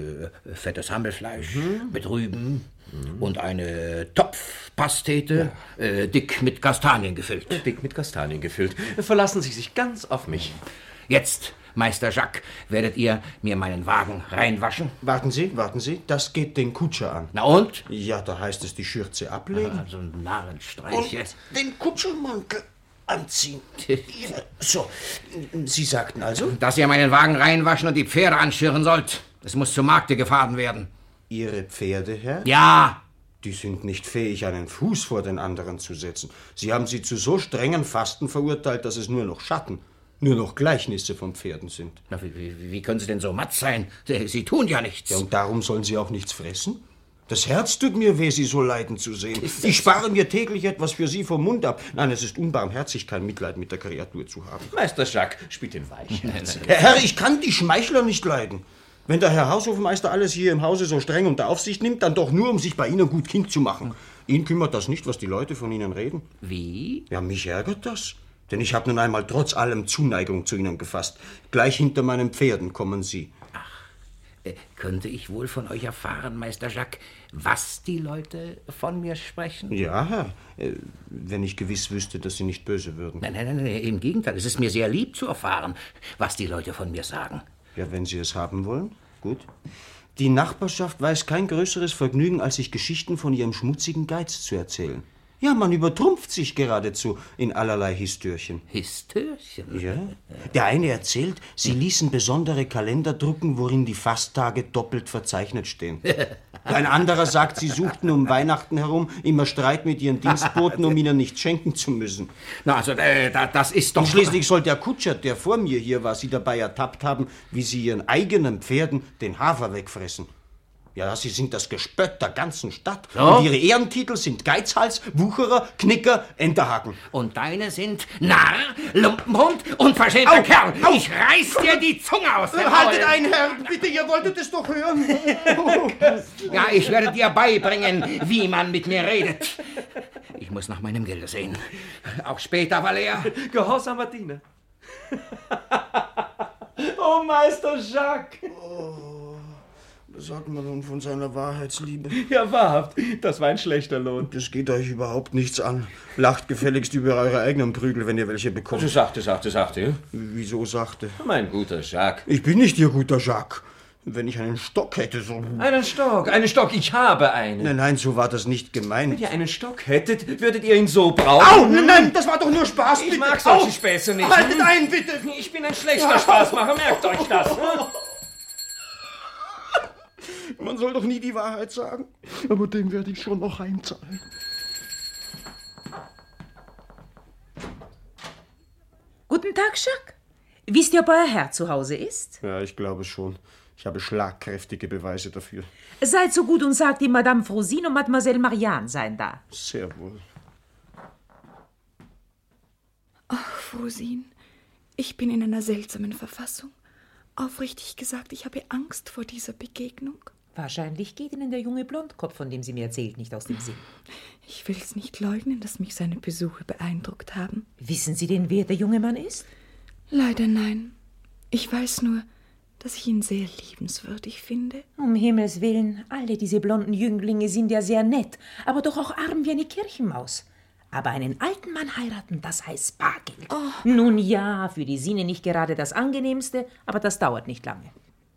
fettes mit Rüben und eine Topfpastete, dick mit Kastanien gefüllt.
Dick mit Kastanien gefüllt. Verlassen Sie sich ganz auf mich.
Jetzt, Meister Jacques, werdet ihr mir meinen Wagen reinwaschen?
Warten Sie, das geht den Kutscher an.
Na und?
Ja, da heißt es die Schürze ablegen.
So ein Narrenstreich jetzt.
Den Kutschermantel anziehen. Ja, so, Sie sagten also?
Dass ihr meinen Wagen reinwaschen und die Pferde anschirren sollt. Es muss zu Markte gefahren werden.
Ihre Pferde, Herr?
Ja.
Die sind nicht fähig, einen Fuß vor den anderen zu setzen. Sie haben sie zu so strengen Fasten verurteilt, dass es nur noch Schatten, nur noch Gleichnisse von Pferden sind.
Na, wie können Sie denn so matt sein? Sie tun ja nichts.
Ja, und darum sollen Sie auch nichts fressen? Das Herz tut mir weh, Sie so leiden zu sehen. Ich spare mir täglich etwas für Sie vom Mund ab. Nein, es ist unbarmherzig, kein Mitleid mit der Kreatur zu haben.
Meister Jacques, spielt den Weichherzigen.
Herr, ich kann die Schmeichler nicht leiden. Wenn der Herr Haushofmeister alles hier im Hause so streng unter Aufsicht nimmt, dann doch nur, um sich bei Ihnen gut Kind zu machen. Ihn kümmert das nicht, was die Leute von Ihnen reden.
Wie?
Ja, mich ärgert das. Denn ich habe nun einmal trotz allem Zuneigung zu Ihnen gefasst. Gleich hinter meinen Pferden kommen Sie.
Ach, könnte ich wohl von euch erfahren, Meister Jacques, was die Leute von mir sprechen?
Ja, Herr, wenn ich gewiss wüsste, dass Sie nicht böse würden.
Nein, im Gegenteil. Es ist mir sehr lieb zu erfahren, was die Leute von mir sagen.
Ja, wenn Sie es haben wollen, gut. Die Nachbarschaft weiß kein größeres Vergnügen, als sich Geschichten von ihrem schmutzigen Geiz zu erzählen. Ja, man übertrumpft sich geradezu in allerlei Histörchen.
Histörchen?
Ja. Der eine erzählt, sie ließen besondere Kalender drucken, worin die Fasttage doppelt verzeichnet stehen. Ein anderer sagt, sie suchten um Weihnachten herum immer Streit mit ihren Dienstboten, um ihnen nichts schenken zu müssen.
Na, also, das ist doch...
Und schließlich soll der Kutscher, der vor mir hier war, sie dabei ertappt haben, wie sie ihren eigenen Pferden den Hafer wegfressen. Ja, sie sind das Gespött der ganzen Stadt.
So?
Und ihre Ehrentitel sind Geizhals, Wucherer, Knicker, Enterhaken.
Und deine sind Narr, Lumpenhund und verschämter Kerl. Ich reiß dir die Zunge aus dem
Haltet
Maul.
ein, Herr, bitte, ihr wolltet es doch hören.
Ja, ich werde dir beibringen, wie man mit mir redet. Ich muss nach meinem Gelde sehen. Auch später, Valère.
Gehorsamer Diener. Oh, Meister Jacques.
Was sagt man nun von seiner Wahrheitsliebe?
Ja, wahrhaft, das war ein schlechter Lohn.
Das geht euch überhaupt nichts an. Lacht gefälligst über eure eigenen Prügel, wenn ihr welche bekommt.
Sachte.
Wieso sachte?
Mein guter Jacques.
Ich bin nicht Ihr guter Jacques. Wenn ich einen Stock hätte, so...
Einen Stock, ich habe einen.
Nein, so war das nicht gemeint.
Wenn ihr einen Stock hättet, würdet ihr ihn so brauchen.
Au, nein, das war doch nur Spaß.
Ich mag solche Späße nicht.
Haltet ein, bitte.
Ich bin ein schlechter Spaßmacher, merkt euch das.
Man soll doch nie die Wahrheit sagen. Aber dem werde ich schon noch heimzahlen.
Guten Tag, Jacques. Wisst ihr, ob euer Herr zu Hause ist?
Ja, ich glaube schon. Ich habe schlagkräftige Beweise dafür.
Seid so gut und sagt ihm, Madame Frosine und Mademoiselle Marianne seien da.
Sehr wohl.
Ach, Frosine, ich bin in einer seltsamen Verfassung. Aufrichtig gesagt, ich habe Angst vor dieser Begegnung.
Wahrscheinlich geht Ihnen der junge Blondkopf, von dem sie mir erzählt, nicht aus dem Sinn.
Ich will's nicht leugnen, dass mich seine Besuche beeindruckt haben.
Wissen Sie denn, wer der junge Mann ist?
Leider nein. Ich weiß nur, dass ich ihn sehr liebenswürdig finde.
Um Himmels Willen, alle diese blonden Jünglinge sind ja sehr nett, aber doch auch arm wie eine Kirchenmaus. Aber einen alten Mann heiraten, das heißt Bargeld.
Oh.
Nun ja, für die Sinne nicht gerade das Angenehmste, aber das dauert nicht lange.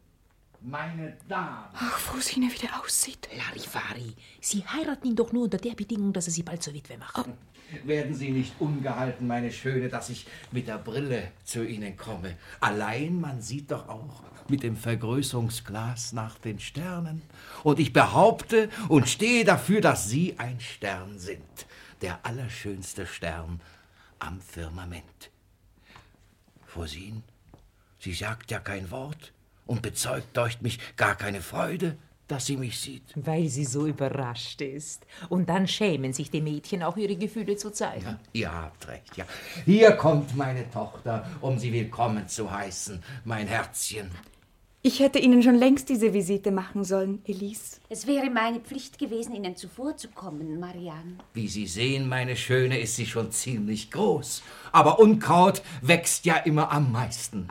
Meine Damen.
Ach, Frosine, wie der aussieht.
Larifari, Sie heiraten ihn doch nur unter der Bedingung, dass er Sie bald zur Witwe macht.
Oh.
Werden Sie nicht ungehalten, meine Schöne, dass ich mit der Brille zu Ihnen komme. Allein man sieht doch auch mit dem Vergrößerungsglas nach den Sternen. Und ich behaupte und stehe dafür, dass Sie ein Stern sind. Der allerschönste Stern am Firmament. Frosine, sie sagt ja kein Wort und bezeugt durch mich gar keine Freude, dass sie mich sieht.
Weil sie so überrascht ist. Und dann schämen sich die Mädchen auch, ihre Gefühle zu zeigen.
Ja, ihr habt recht, ja. Hier kommt meine Tochter, um sie willkommen zu heißen, mein Herzchen.
Ich hätte Ihnen schon längst diese Visite machen sollen, Elise.
Es wäre meine Pflicht gewesen, Ihnen zuvorzukommen, Marianne.
Wie Sie sehen, meine Schöne, ist sie schon ziemlich groß. Aber Unkraut wächst ja immer am meisten.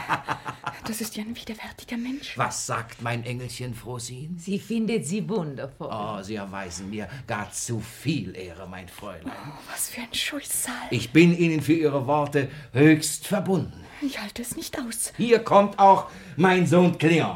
Das ist ja ein widerwärtiger Mensch.
Was sagt mein Engelchen, Frosine?
Sie findet sie wundervoll.
Oh, Sie erweisen mir gar zu viel Ehre, mein Fräulein.
Oh, was für ein Scheusal.
Ich bin Ihnen für Ihre Worte höchst verbunden.
Ich halte es nicht aus.
Hier kommt auch mein Sohn Cléon.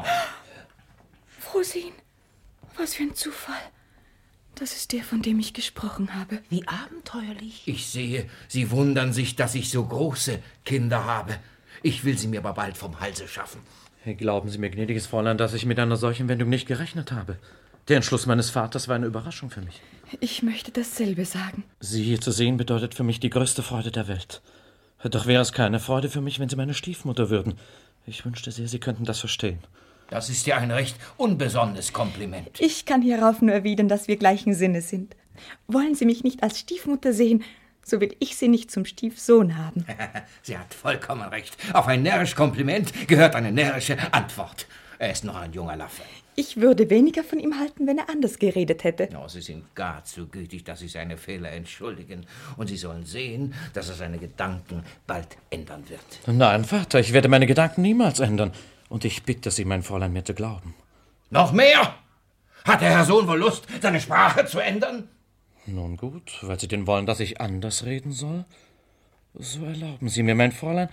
Frosine, was für ein Zufall. Das ist der, von dem ich gesprochen habe.
Wie abenteuerlich.
Ich sehe, Sie wundern sich, dass ich so große Kinder habe. Ich will sie mir aber bald vom Halse schaffen.
Glauben Sie mir, gnädiges Fräulein, dass ich mit einer solchen Wendung nicht gerechnet habe. Der Entschluss meines Vaters war eine Überraschung für mich.
Ich möchte dasselbe sagen.
Sie hier zu sehen bedeutet für mich die größte Freude der Welt. Doch wäre es keine Freude für mich, wenn Sie meine Stiefmutter würden. Ich wünschte sehr, Sie könnten das verstehen.
Das ist ja ein recht unbesonnenes Kompliment.
Ich kann hierauf nur erwidern, dass wir gleichen Sinnes sind. Wollen Sie mich nicht als Stiefmutter sehen, so will ich Sie nicht zum Stiefsohn haben.
Sie hat vollkommen recht. Auf ein närrisches Kompliment gehört eine närrische Antwort. Er ist noch ein junger Laffe.
Ich würde weniger von ihm halten, wenn er anders geredet hätte.
Oh, Sie sind gar zu gütig, dass Sie seine Fehler entschuldigen. Und Sie sollen sehen, dass er seine Gedanken bald ändern wird.
Nein, Vater, ich werde meine Gedanken niemals ändern. Und ich bitte Sie, mein Fräulein, mir zu glauben.
Noch mehr? Hat der Herr Sohn wohl Lust, seine Sprache zu ändern?
Nun gut, weil Sie denn wollen, dass ich anders reden soll, so erlauben Sie mir, mein Fräulein,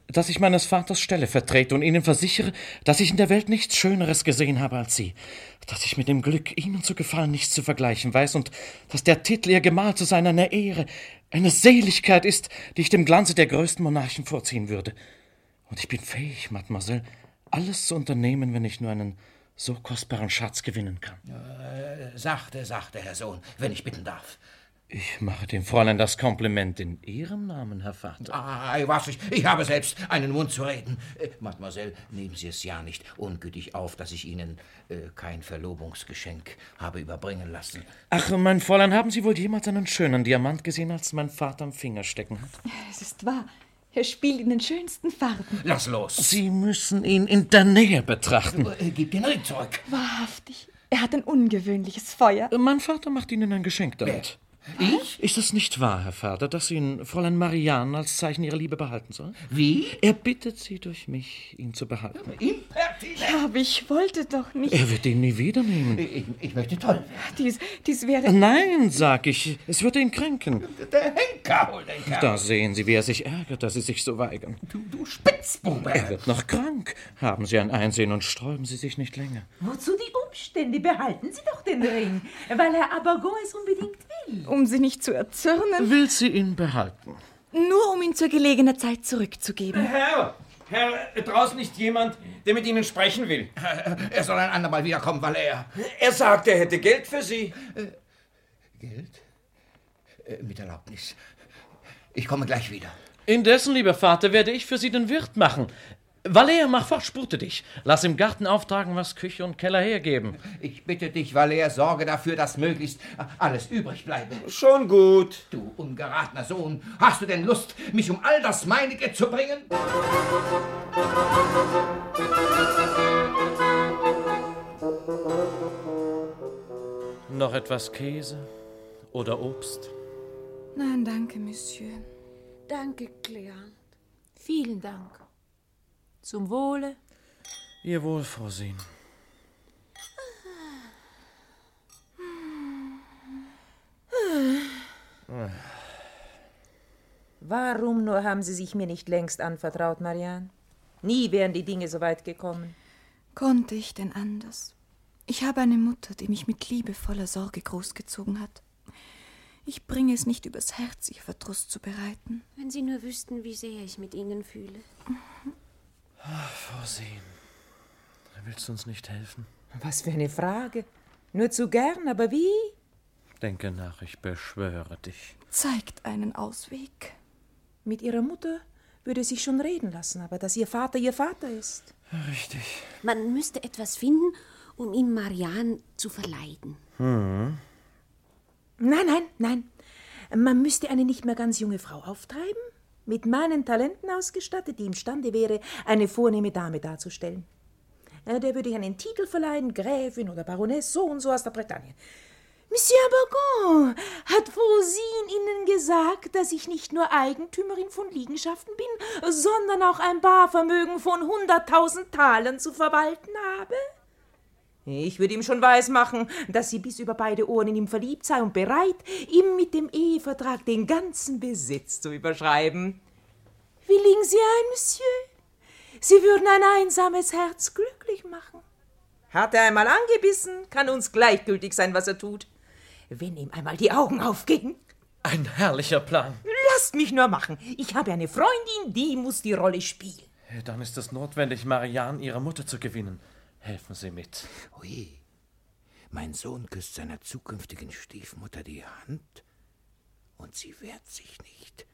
dass ich meines Vaters Stelle vertrete und Ihnen versichere, dass ich in der Welt nichts Schöneres gesehen habe als Sie, dass ich mit dem Glück, Ihnen zu gefallen, nichts zu vergleichen weiß und dass der Titel, Ihr Gemahl zu sein, eine Ehre, eine Seligkeit ist, die ich dem Glanze der größten Monarchen vorziehen würde. Und ich bin fähig, Mademoiselle, alles zu unternehmen, wenn ich nur einen so kostbaren Schatz gewinnen kann.
Sachte, Herr Sohn, wenn ich bitten darf.
Ich mache dem Fräulein das Kompliment in Ihrem Namen, Herr Vater.
Ich habe selbst einen Mund zu reden. Mademoiselle, nehmen Sie es ja nicht ungütig auf, dass ich Ihnen kein Verlobungsgeschenk habe überbringen lassen.
Ach, mein Fräulein, haben Sie wohl jemals einen schönen Diamant gesehen, als mein Vater am Finger stecken hat?
Es ist wahr. Er spielt in den schönsten Farben.
Lass los.
Sie müssen ihn in der Nähe betrachten.
Gib den Ring zurück.
Wahrhaftig. Er hat ein ungewöhnliches Feuer.
Mein Vater macht Ihnen ein Geschenk damit.
Ich?
Ist es nicht wahr, Herr Vater, dass ihn Fräulein Marianne als Zeichen ihrer Liebe behalten soll?
Wie?
Er bittet Sie durch mich, ihn zu behalten.
Ja, aber ich wollte doch nicht.
Er wird ihn nie wieder nehmen.
Ich möchte toll werden.
Dies wäre...
Nein, sag ich, es würde ihn kränken.
Der Henker holt den Kerl.
Da sehen Sie, wie er sich ärgert, dass Sie sich so weigern.
Du Spitzbube.
Er wird noch krank. Haben Sie ein Einsehen und sträuben Sie sich nicht länger.
Wozu die Umstände? Behalten Sie doch den Ring, weil Herr Abergon es unbedingt will.
Um Sie nicht zu erzürnen.
Will sie ihn behalten?
Nur um ihn zur gelegenen Zeit zurückzugeben.
Herr, draußen ist jemand, der mit Ihnen sprechen will.
Er soll ein andermal wiederkommen, weil er...
Er sagte, er hätte Geld für Sie.
Geld? Mit Erlaubnis. Ich komme gleich wieder.
Indessen, lieber Vater, werde ich für Sie den Wirt machen. Valère, mach fort, spute dich. Lass im Garten auftragen, was Küche und Keller hergeben.
Ich bitte dich, Valère, sorge dafür, dass möglichst alles übrig bleibe.
Schon gut.
Du ungeratener Sohn, hast du denn Lust, mich um all das Meinige zu bringen?
Noch etwas Käse oder Obst?
Nein, danke, Monsieur.
Danke, Cléante.
Vielen Dank. Zum Wohle.
Ihr Wohl, Frau Sien.
Warum nur haben Sie sich mir nicht längst anvertraut, Marianne? Nie wären die Dinge so weit gekommen.
Konnte ich denn anders? Ich habe eine Mutter, die mich mit liebevoller Sorge großgezogen hat. Ich bringe es nicht übers Herz, ihr Verdruss zu bereiten.
Wenn Sie nur wüssten, wie sehr ich mit Ihnen fühle.
Ach, Frau Sien, willst du uns nicht helfen?
Was für eine Frage. Nur zu gern, aber wie?
Denke nach, ich beschwöre dich.
Zeigt einen Ausweg.
Mit Ihrer Mutter würde sich schon reden lassen, aber dass Ihr Vater ist.
Richtig.
Man müsste etwas finden, um ihm Marianne zu verleiden.
Nein. Man müsste eine nicht mehr ganz junge Frau auftreiben, mit meinen Talenten ausgestattet, die imstande wäre, eine vornehme Dame darzustellen. Der würde ich einen Titel verleihen, Gräfin oder Baroness, so und so aus der Bretagne. Monsieur Abergon, hat Frau Sien Ihnen gesagt, dass ich nicht nur Eigentümerin von Liegenschaften bin, sondern auch ein Barvermögen von 100.000 Talern zu verwalten habe? Ich würde ihm schon weismachen, dass sie bis über beide Ohren in ihm verliebt sei und bereit, ihm mit dem Ehevertrag den ganzen Besitz zu überschreiben. Willigen Sie ein, Monsieur? Sie würden ein einsames Herz glücklich machen. Hat er einmal angebissen, kann uns gleichgültig sein, was er tut. Wenn ihm einmal die Augen aufgehen.
Ein herrlicher Plan.
Lasst mich nur machen. Ich habe eine Freundin, die muss die Rolle spielen.
Dann ist es notwendig, Marianne, ihre Mutter zu gewinnen. Helfen Sie mit.
Ui, mein Sohn küsst seiner zukünftigen Stiefmutter die Hand und sie wehrt sich nicht.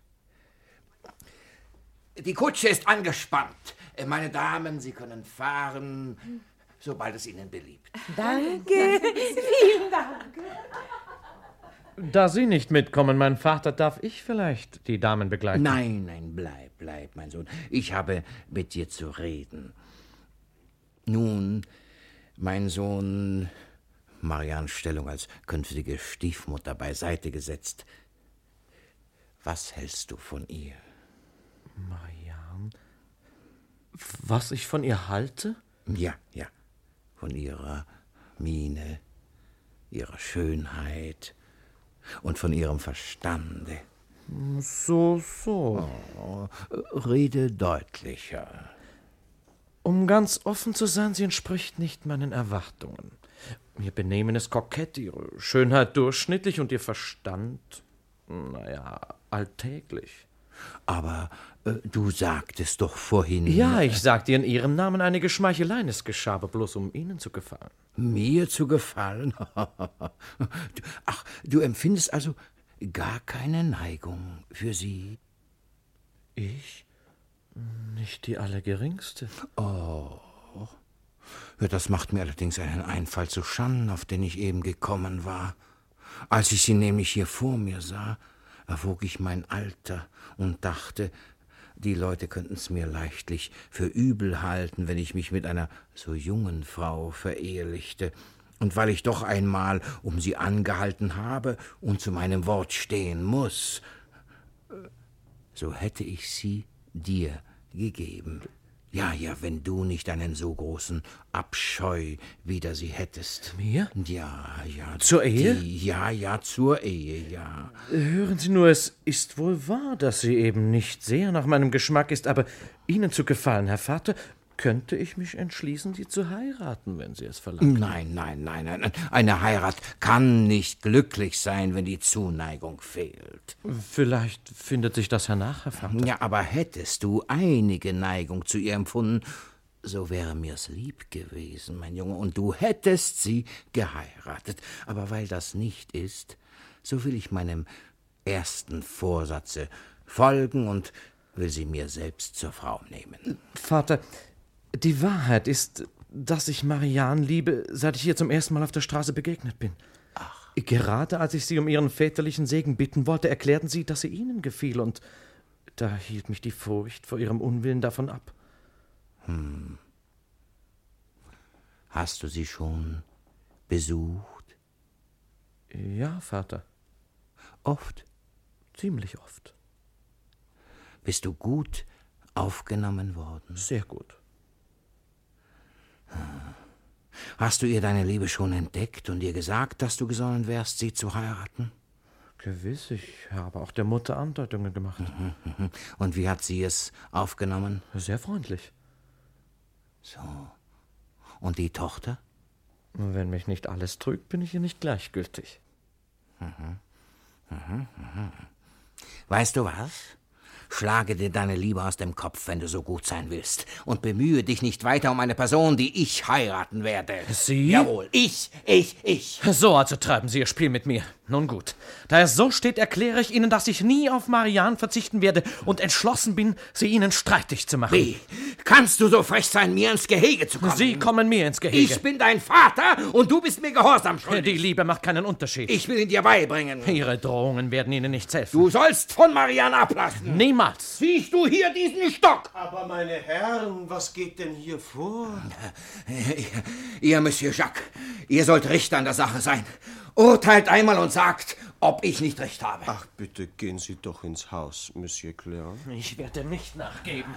Die Kutsche ist angespannt. Meine Damen, Sie können fahren, sobald es Ihnen beliebt.
Danke, vielen Dank.
Da Sie nicht mitkommen, mein Vater, darf ich vielleicht die Damen begleiten?
Nein, bleib, mein Sohn. Ich habe mit dir zu reden. Nun, mein Sohn, Mariannes Stellung als künftige Stiefmutter beiseite gesetzt. Was hältst du von ihr?
Marianne? Was ich von ihr halte?
Ja. Von ihrer Miene, ihrer Schönheit und von ihrem Verstande.
So.
Oh, rede deutlicher.
Um ganz offen zu sein, sie entspricht nicht meinen Erwartungen. Ihr Benehmen ist kokett, ihre Schönheit durchschnittlich und ihr Verstand, alltäglich.
Aber du sagtest doch vorhin...
Ja, ich sagte in Ihrem Namen eine Geschmeicheleien, es geschah aber bloß, um Ihnen zu gefallen.
Mir zu gefallen? Ach, du empfindest also gar keine Neigung für sie?
Ich? Nicht die allergeringste.
Oh, ja, das macht mir allerdings einen Einfall zu Schanden, auf den ich eben gekommen war. Als ich sie nämlich hier vor mir sah, erwog ich mein Alter und dachte, die Leute könnten's mir leichtlich für übel halten, wenn ich mich mit einer so jungen Frau verehelichte. Und weil ich doch einmal um sie angehalten habe und zu meinem Wort stehen muß, so hätte ich sie dir gegeben. Ja, wenn du nicht einen so großen Abscheu wider sie hättest.
Mir?
Ja.
Zur Ehe?
Ja, zur Ehe, ja.
Hören Sie nur, es ist wohl wahr, dass sie eben nicht sehr nach meinem Geschmack ist, aber Ihnen zu gefallen, Herr Vater, könnte ich mich entschließen, Sie zu heiraten, wenn Sie es verlangen.
Nein. Eine Heirat kann nicht glücklich sein, wenn die Zuneigung fehlt.
Vielleicht findet sich das hernach, Herr Vater.
Ja, aber hättest du einige Neigung zu ihr empfunden, so wäre mir's lieb gewesen, mein Junge, und du hättest sie geheiratet. Aber weil das nicht ist, so will ich meinem ersten Vorsatze folgen und will sie mir selbst zur Frau nehmen.
Vater, die Wahrheit ist, dass ich Marianne liebe, seit ich ihr zum ersten Mal auf der Straße begegnet bin.
Ach.
Gerade als ich Sie um Ihren väterlichen Segen bitten wollte, erklärten Sie, dass sie Ihnen gefiel, und da hielt mich die Furcht vor Ihrem Unwillen davon ab.
Hast du sie schon besucht?
Ja, Vater.
Oft?
Ziemlich oft.
Bist du gut aufgenommen worden?
Sehr gut.
Hast du ihr deine Liebe schon entdeckt und ihr gesagt, dass du gesonnen wärst, sie zu heiraten?
Gewiss, ich habe auch der Mutter Andeutungen gemacht.
Und wie hat sie es aufgenommen?
Sehr freundlich.
So. Und die Tochter?
Wenn mich nicht alles trügt, bin ich ihr nicht gleichgültig.
Weißt du was? Schlage dir deine Liebe aus dem Kopf, wenn du so gut sein willst. Und bemühe dich nicht weiter um eine Person, die ich heiraten werde.
Sie?
Jawohl, ich.
So also treiben Sie Ihr Spiel mit mir. Nun gut, da es so steht, erkläre ich Ihnen, dass ich nie auf Marianne verzichten werde und entschlossen bin, sie Ihnen streitig zu machen.
Wie? Kannst du so frech sein, mir ins Gehege zu kommen?
Sie kommen mir ins Gehege.
Ich bin dein Vater und du bist mir gehorsam schuldig.
Die Liebe macht keinen Unterschied.
Ich will ihn dir beibringen.
Ihre Drohungen werden Ihnen nichts helfen.
Du sollst von Marianne ablassen.
Niemals.
Siehst du hier diesen Stock?
Aber meine Herren, was geht denn hier vor?
Ihr, Monsieur Jacques, ihr sollt Richter an der Sache sein. Urteilt einmal und sagt, ob ich nicht recht habe.
Ach, bitte gehen Sie doch ins Haus, Monsieur Cléon.
Ich werde nicht nachgeben.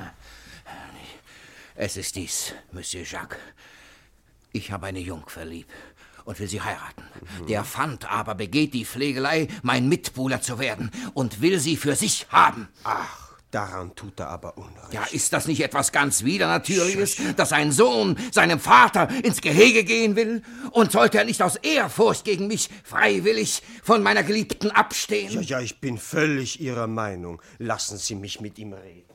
Es ist dies, Monsieur Jacques. Ich habe eine Jungfer lieb und will sie heiraten. Der Fant aber begeht die Pflegelei, mein Mitbuhler zu werden und will sie für sich haben.
Ach, daran tut er aber Unrecht.
Ja, ist das nicht etwas ganz Widernatürliches, dass ein Sohn seinem Vater ins Gehege gehen will? Und sollte er nicht aus Ehrfurcht gegen mich freiwillig von meiner Geliebten abstehen?
Ja, ich bin völlig Ihrer Meinung. Lassen Sie mich mit ihm reden.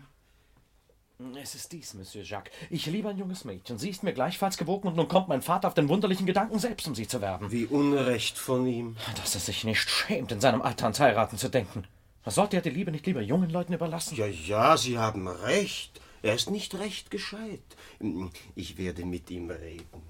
Es ist dies, Monsieur Jacques. Ich liebe ein junges Mädchen. Sie ist mir gleichfalls gewogen und nun kommt mein Vater auf den wunderlichen Gedanken, selbst um sie zu werben.
Wie unrecht von ihm.
Dass er sich nicht schämt, in seinem Alter ans Heiraten zu denken. Sollte er die Liebe nicht lieber jungen Leuten überlassen?
Ja, Sie haben recht. Er ist nicht recht gescheit. Ich werde mit ihm reden.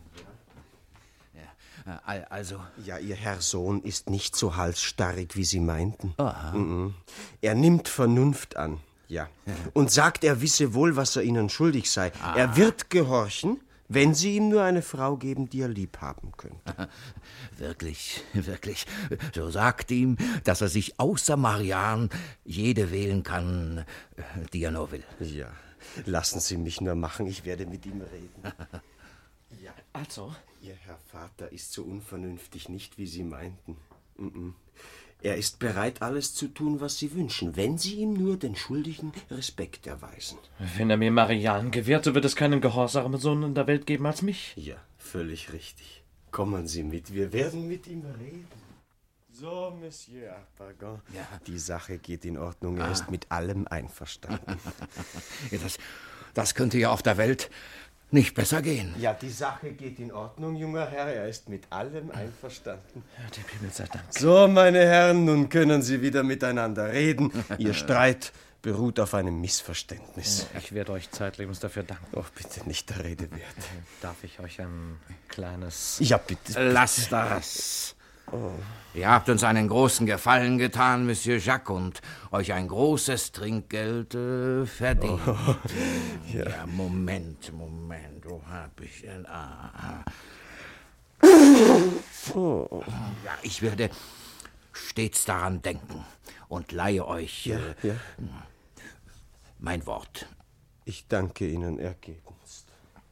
Also?
Ja, Ihr Herr Sohn ist nicht so halsstarrig, wie Sie meinten.
Aha.
Er nimmt Vernunft an. Ja. Und sagt, er wisse wohl, was er Ihnen schuldig sei. Er wird gehorchen, wenn Sie ihm nur eine Frau geben, die er lieb haben könnte.
Wirklich. So sagt ihm, dass er sich außer Marianne jede wählen kann, die er nur will.
Ja, lassen Sie mich nur machen, ich werde mit ihm reden.
Ja, also?
Ihr Herr Vater ist so unvernünftig nicht, wie Sie meinten. Er ist bereit, alles zu tun, was Sie wünschen, wenn Sie ihm nur den Schuldigen Respekt erweisen.
Wenn er mir Marianne gewährt, so wird es keinen gehorsamen Sohn in der Welt geben als mich.
Ja, völlig richtig. Kommen Sie mit, wir werden mit ihm reden. So, Monsieur Harpagon, ja. Die Sache geht in Ordnung, er ist mit allem einverstanden.
Ja, das könnte ja auf der Welt nicht besser gehen.
Ja, die Sache geht in Ordnung, junger Herr, er ist mit allem einverstanden.
Ja, dem Himmel sei Dank.
So, meine Herren, nun können Sie wieder miteinander reden. Ihr Streit beruht auf einem Missverständnis.
Ich werde euch zeitlebens dafür danken.
Oh, bitte nicht der Rede wert.
Darf ich euch ein kleines...
Ja, bitte.
Lasst das. Oh. Ihr habt uns einen großen Gefallen getan, Monsieur Jacques, und euch ein großes Trinkgeld verdient.
Oh.
Ja, Moment, wo hab ich denn?
Oh.
Ja, ich werde stets daran denken und leihe euch mein Wort.
Ich danke Ihnen ergebenst.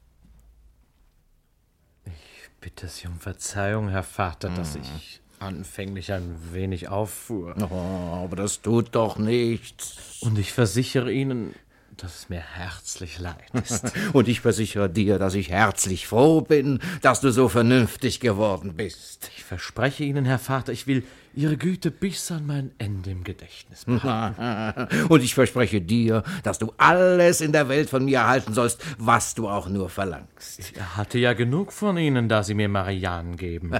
Ich bitte Sie um Verzeihung, Herr Vater, dass ich anfänglich ein wenig auffuhr.
Oh, aber das tut doch nichts.
Und ich versichere Ihnen, dass es mir herzlich leid ist.
Und ich versichere dir, dass ich herzlich froh bin, dass du so vernünftig geworden bist.
Ich verspreche Ihnen, Herr Vater, ich will Ihre Güte bis an mein Ende im Gedächtnis behalten.
Und ich verspreche dir, dass du alles in der Welt von mir erhalten sollst, was du auch nur verlangst.
Ich hatte ja genug von Ihnen, da Sie mir Marianne geben.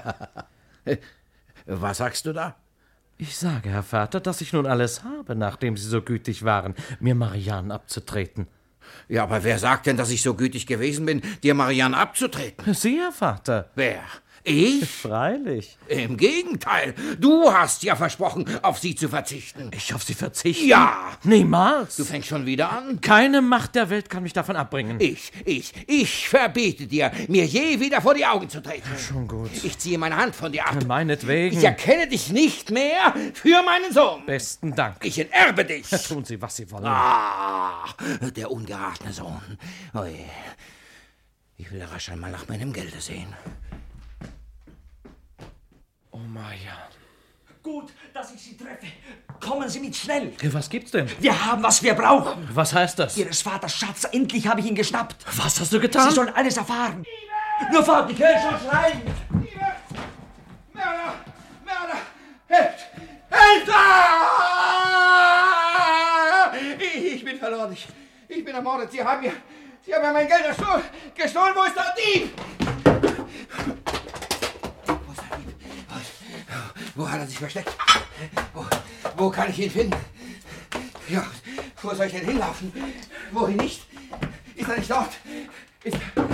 Was sagst du da?
Ich sage, Herr Vater, dass ich nun alles habe, nachdem Sie so gütig waren, mir Marianne abzutreten.
Ja, aber wer sagt denn, dass ich so gütig gewesen bin, dir Marianne abzutreten?
Sie, Herr Vater.
Wer? Ich?
Freilich.
Im Gegenteil, du hast ja versprochen, auf sie zu verzichten.
Ich auf sie verzichten?
Ja!
Niemals!
Du fängst schon wieder an?
Keine Macht der Welt kann mich davon abbringen.
Ich verbiete dir, mir je wieder vor die Augen zu treten.
Schon gut.
Ich ziehe meine Hand von dir ab.
Meinetwegen.
Ich erkenne dich nicht mehr für meinen Sohn.
Besten Dank.
Ich enterbe dich.
Tun Sie, was Sie wollen.
Ah, der ungeratene Sohn. Oje. Ich will rasch einmal nach meinem Gelde sehen.
Oh, Marianne.
Gut, dass ich Sie treffe. Kommen Sie mit schnell.
Was gibt's denn?
Wir haben, was wir brauchen.
Was heißt das?
Ihres Vaters Schatz. Endlich habe ich ihn geschnappt.
Was hast du getan?
Sie sollen alles erfahren. Nur fort, ich höre schon schreien.
Mörder! Helft! Ich bin verloren. Ich bin ermordet. Sie haben mir mein Geld gestohlen. Wo ist der Dieb? Wo hat er sich versteckt? Wo kann ich ihn finden? Ja, wo soll ich denn hinlaufen? Wohin nicht? Ist er nicht dort? Ist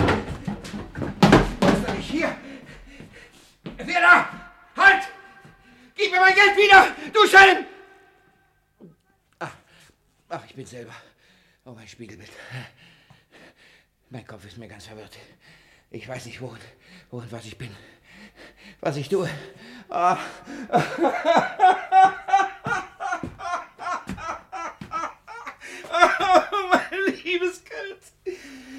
er nicht hier? Wer da? Halt! Gib mir mein Geld wieder, du Schelm! Ach, ich bin selber. Oh, mein Spiegelbild. Mein Kopf ist mir ganz verwirrt. Ich weiß nicht, wo und was ich bin. Was ich tue. Ah. Mein liebes Geld.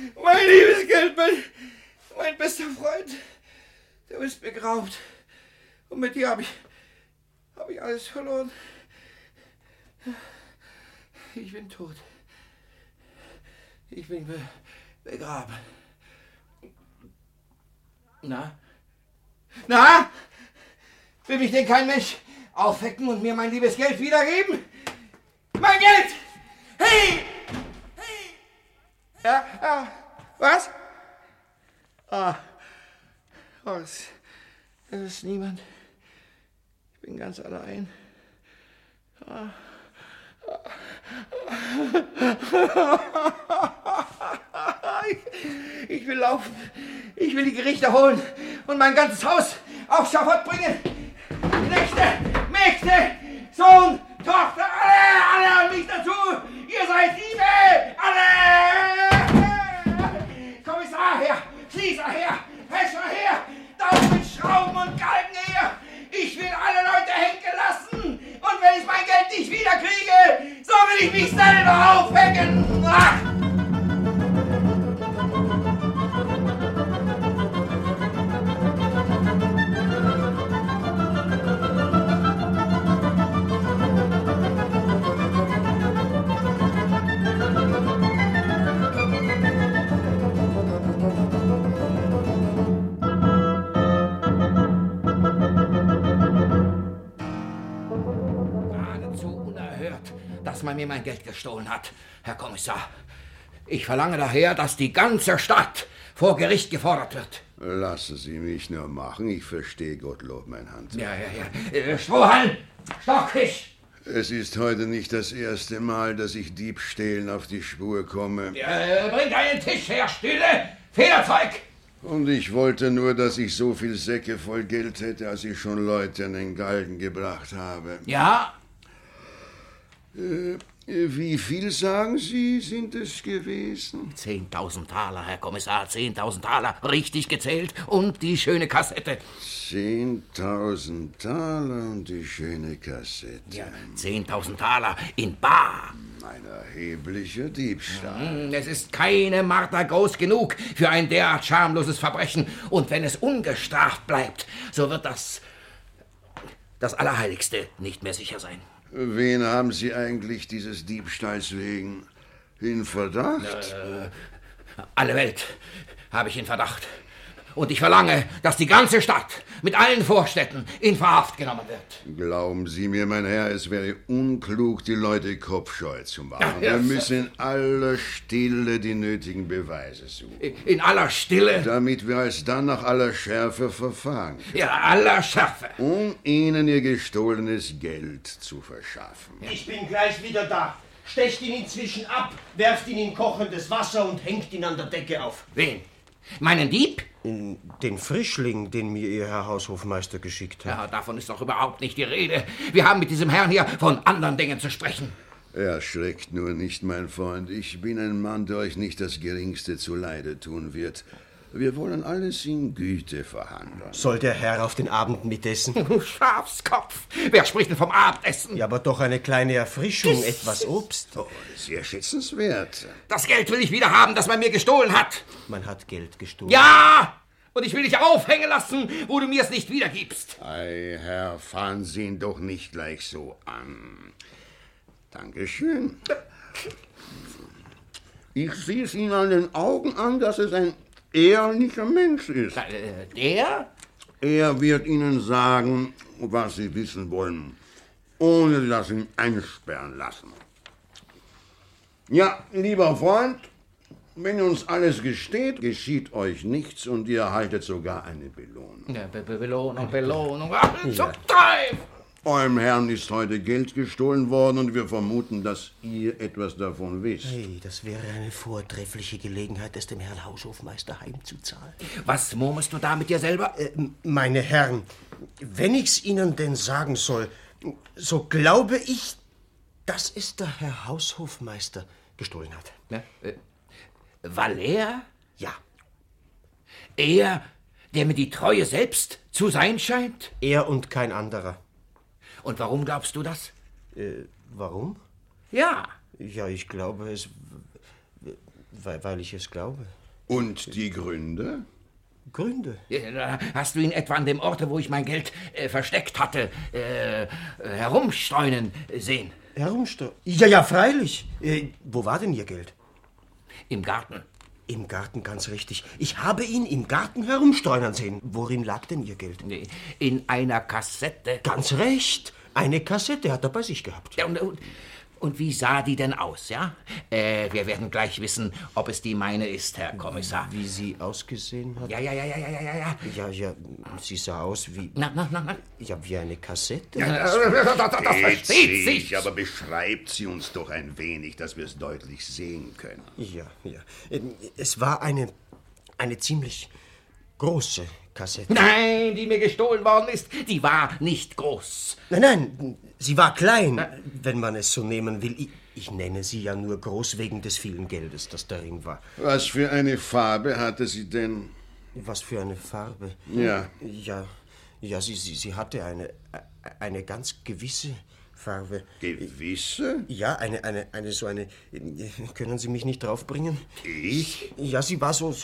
Mein bester Freund. Du bist begrabt. Und mit dir habe ich alles verloren. Ich bin tot. Ich bin begraben. Na? Will mich denn kein Mensch aufwecken und mir mein liebes Geld wiedergeben? Mein Geld! Hey! Ja, was? Es ist niemand. Ich bin ganz allein. Ich will laufen. Ich will die Gerichte holen und mein ganzes Haus auf Schafott bringen. Knechte, Mägde, Sohn, Tochter, alle an mich dazu. Ihr seid Diebe, alle! Kommissar her, Schließer her, Häscher her, Daumen mit Schrauben und Galgen her. Ich will alle Leute henken lassen. Und wenn ich mein Geld nicht wiederkriege, so will ich mich selber aufhängen. Ach! gehört, dass man mir mein Geld gestohlen hat, Herr Kommissar. Ich verlange daher, dass die ganze Stadt vor Gericht gefordert wird.
Lassen Sie mich nur machen, ich verstehe Gottlob mein Handwerk.
Ja. Strohhalm! Stockfisch!
Es ist heute nicht das erste Mal, dass ich Diebstählen auf die Spur komme.
Bringt einen Tisch her, Stühle, Federzeug!
Und ich wollte nur, dass ich so viel Säcke voll Geld hätte, als ich schon Leute an den Galgen gebracht habe.
Ja?
Wie viel, sagen Sie, sind es gewesen?
10.000 Taler, Herr Kommissar, 10.000 Taler, richtig gezählt. Und die schöne Kassette.
10.000 Taler und die schöne Kassette.
Ja, 10.000 Taler in bar.
Ein erheblicher Diebstahl.
Es ist keine Marter groß genug für ein derart schamloses Verbrechen. Und wenn es ungestraft bleibt, so wird das Allerheiligste nicht mehr sicher sein.
Wen haben Sie eigentlich dieses Diebstahls wegen in Verdacht?
Alle Welt habe ich in Verdacht. Und ich verlange, dass die ganze Stadt mit allen Vorstädten in Verhaft genommen wird.
Glauben Sie mir, mein Herr, es wäre unklug, die Leute kopfscheu zu machen. Wir müssen in aller Stille die nötigen Beweise suchen.
In aller Stille?
Damit wir alsdann nach aller Schärfe verfahren können.
Ja, aller Schärfe.
Um Ihnen Ihr gestohlenes Geld zu verschaffen.
Ich bin gleich wieder da. Stecht ihn inzwischen ab, werft ihn in kochendes Wasser und hängt ihn an der Decke auf.
Wen? Meinen Dieb?
Den Frischling, den mir Ihr Herr Haushofmeister geschickt hat.
Ja, davon ist doch überhaupt nicht die Rede. Wir haben mit diesem Herrn hier von anderen Dingen zu sprechen.
Erschreckt nur nicht, mein Freund. Ich bin ein Mann, der euch nicht das Geringste zuleide tun wird. Wir wollen alles in Güte verhandeln.
Soll der Herr auf den Abend mitessen?
Schafskopf! Wer spricht denn vom Abendessen?
Ja, aber doch eine kleine Erfrischung, etwas Obst.
Oh, sehr schätzenswert.
Das Geld will ich wieder haben, das man mir gestohlen hat.
Man hat Geld gestohlen.
Ja! Und ich will dich aufhängen lassen, wo du mir es nicht wiedergibst.
Ei, Herr, fahren Sie ihn doch nicht gleich so an. Dankeschön. Ich sehe es Ihnen an den Augen an, dass es ein ehrlicher Mensch ist.
Der?
Er wird Ihnen sagen, was Sie wissen wollen, ohne dass Sie ihn einsperren lassen. Ja, lieber Freund, wenn uns alles gesteht, geschieht euch nichts und ihr erhaltet sogar eine Belohnung.
Ja, Belohnung. Ach, zum Teufel!
Eurem Herrn ist heute Geld gestohlen worden und wir vermuten, dass ihr etwas davon wisst.
Hey, das wäre eine vortreffliche Gelegenheit, es dem Herrn Haushofmeister heimzuzahlen.
Was murmelst du da mit dir selber?
Meine Herren, wenn ich's Ihnen denn sagen soll, so glaube ich, dass es der Herr Haushofmeister gestohlen hat.
Ja, Valère?
Ja.
Er, der mir die Treue selbst zu sein scheint?
Er und kein anderer.
Und warum glaubst du das?
Warum?
Ja.
Ja, ich glaube es, weil ich es glaube.
Und die Gründe?
Gründe?
Hast du ihn etwa an dem Orte, wo ich mein Geld versteckt hatte, herumstreunen sehen?
Herumstreunen? Ja, freilich. Wo war denn Ihr Geld?
Im Garten.
Im Garten, ganz richtig. Ich habe ihn im Garten herumstreunern sehen. Worin lag denn Ihr Geld?
In einer Kassette.
Ganz recht. Eine Kassette hat er bei sich gehabt.
Ja, und wie sah die denn aus, ja? Wir werden gleich wissen, ob es die meine ist, Herr Kommissar.
Wie sie ausgesehen hat?
Ja.
Ja, sie sah aus wie...
Na.
Ja, wie eine Kassette.
Ja, das versteht sich. Aber beschreibt sie uns doch ein wenig, dass wir es deutlich sehen können.
Ja. Es war eine ziemlich große Kassette.
Nein, die mir gestohlen worden ist, die war nicht groß.
Nein, sie war klein, wenn man es so nehmen will. Ich nenne sie ja nur groß wegen des vielen Geldes, das darin war.
Was für eine Farbe hatte sie denn?
Was für eine Farbe?
Ja.
Ja, sie hatte eine ganz gewisse Farbe.
Gewisse?
Ja, eine, können Sie mich nicht draufbringen?
Ich?
Ja, sie war so,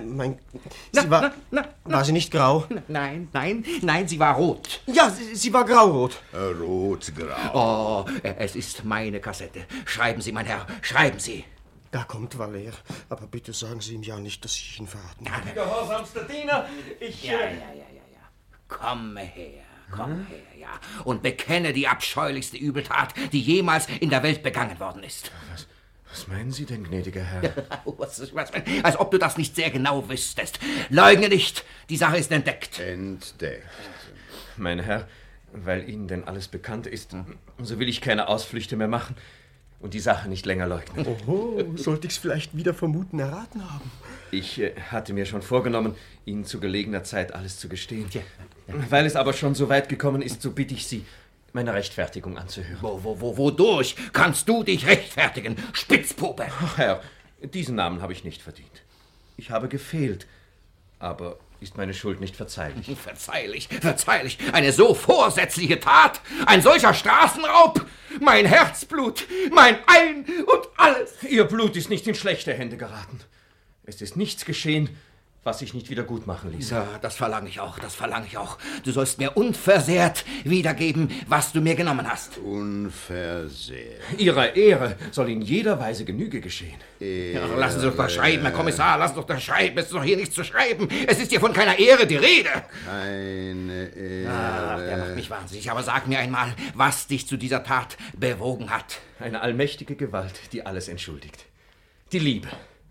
war sie nicht grau?
Nein, sie war rot.
Ja, sie war graurot.
Rotgrau.
Oh, es ist meine Kassette. Schreiben Sie, mein Herr, schreiben Sie.
Da kommt Valère, aber bitte sagen Sie ihm ja nicht, dass ich ihn verraten habe.
Gehorsamster Diener, ich...
Ja. Komme her. Komm her, ja, und bekenne die abscheulichste Übeltat, die jemals in der Welt begangen worden ist.
Was meinen Sie denn, gnädiger Herr?
Als ob du das nicht sehr genau wüsstest. Leugne nicht, die Sache ist entdeckt.
Entdeckt.
Mein Herr, weil Ihnen denn alles bekannt ist, so will ich keine Ausflüchte mehr machen und die Sache nicht länger leugnen.
Oho, sollte ich's vielleicht wieder vermuten erraten haben?
Ich hatte mir schon vorgenommen, Ihnen zu gelegener Zeit alles zu gestehen. Weil es aber schon so weit gekommen ist, so bitte ich Sie, meine Rechtfertigung anzuhören.
Wodurch kannst du dich rechtfertigen, Spitzpuppe?
Ach, Herr, diesen Namen habe ich nicht verdient. Ich habe gefehlt, aber ist meine Schuld nicht verzeihlich.
Verzeihlich. Eine so vorsätzliche Tat, ein solcher Straßenraub, mein Herzblut, mein Ein und alles.
Ihr Blut ist nicht in schlechte Hände geraten. Es ist nichts geschehen, was sich nicht wieder gut machen ließ.
Ja, das verlange ich auch. Du sollst mir unversehrt wiedergeben, was du mir genommen hast.
Unversehrt.
Ihrer Ehre soll in jeder Weise Genüge geschehen.
Ja, lassen Sie doch mal schreiben, Herr Kommissar, lassen Sie doch da schreiben. Es ist doch hier nichts zu schreiben. Es ist hier von keiner Ehre die Rede.
Keine Ehre.
Ach, der macht mich wahnsinnig. Aber sag mir einmal, was dich zu dieser Tat bewogen hat.
Eine allmächtige Gewalt, die alles entschuldigt. Die Liebe.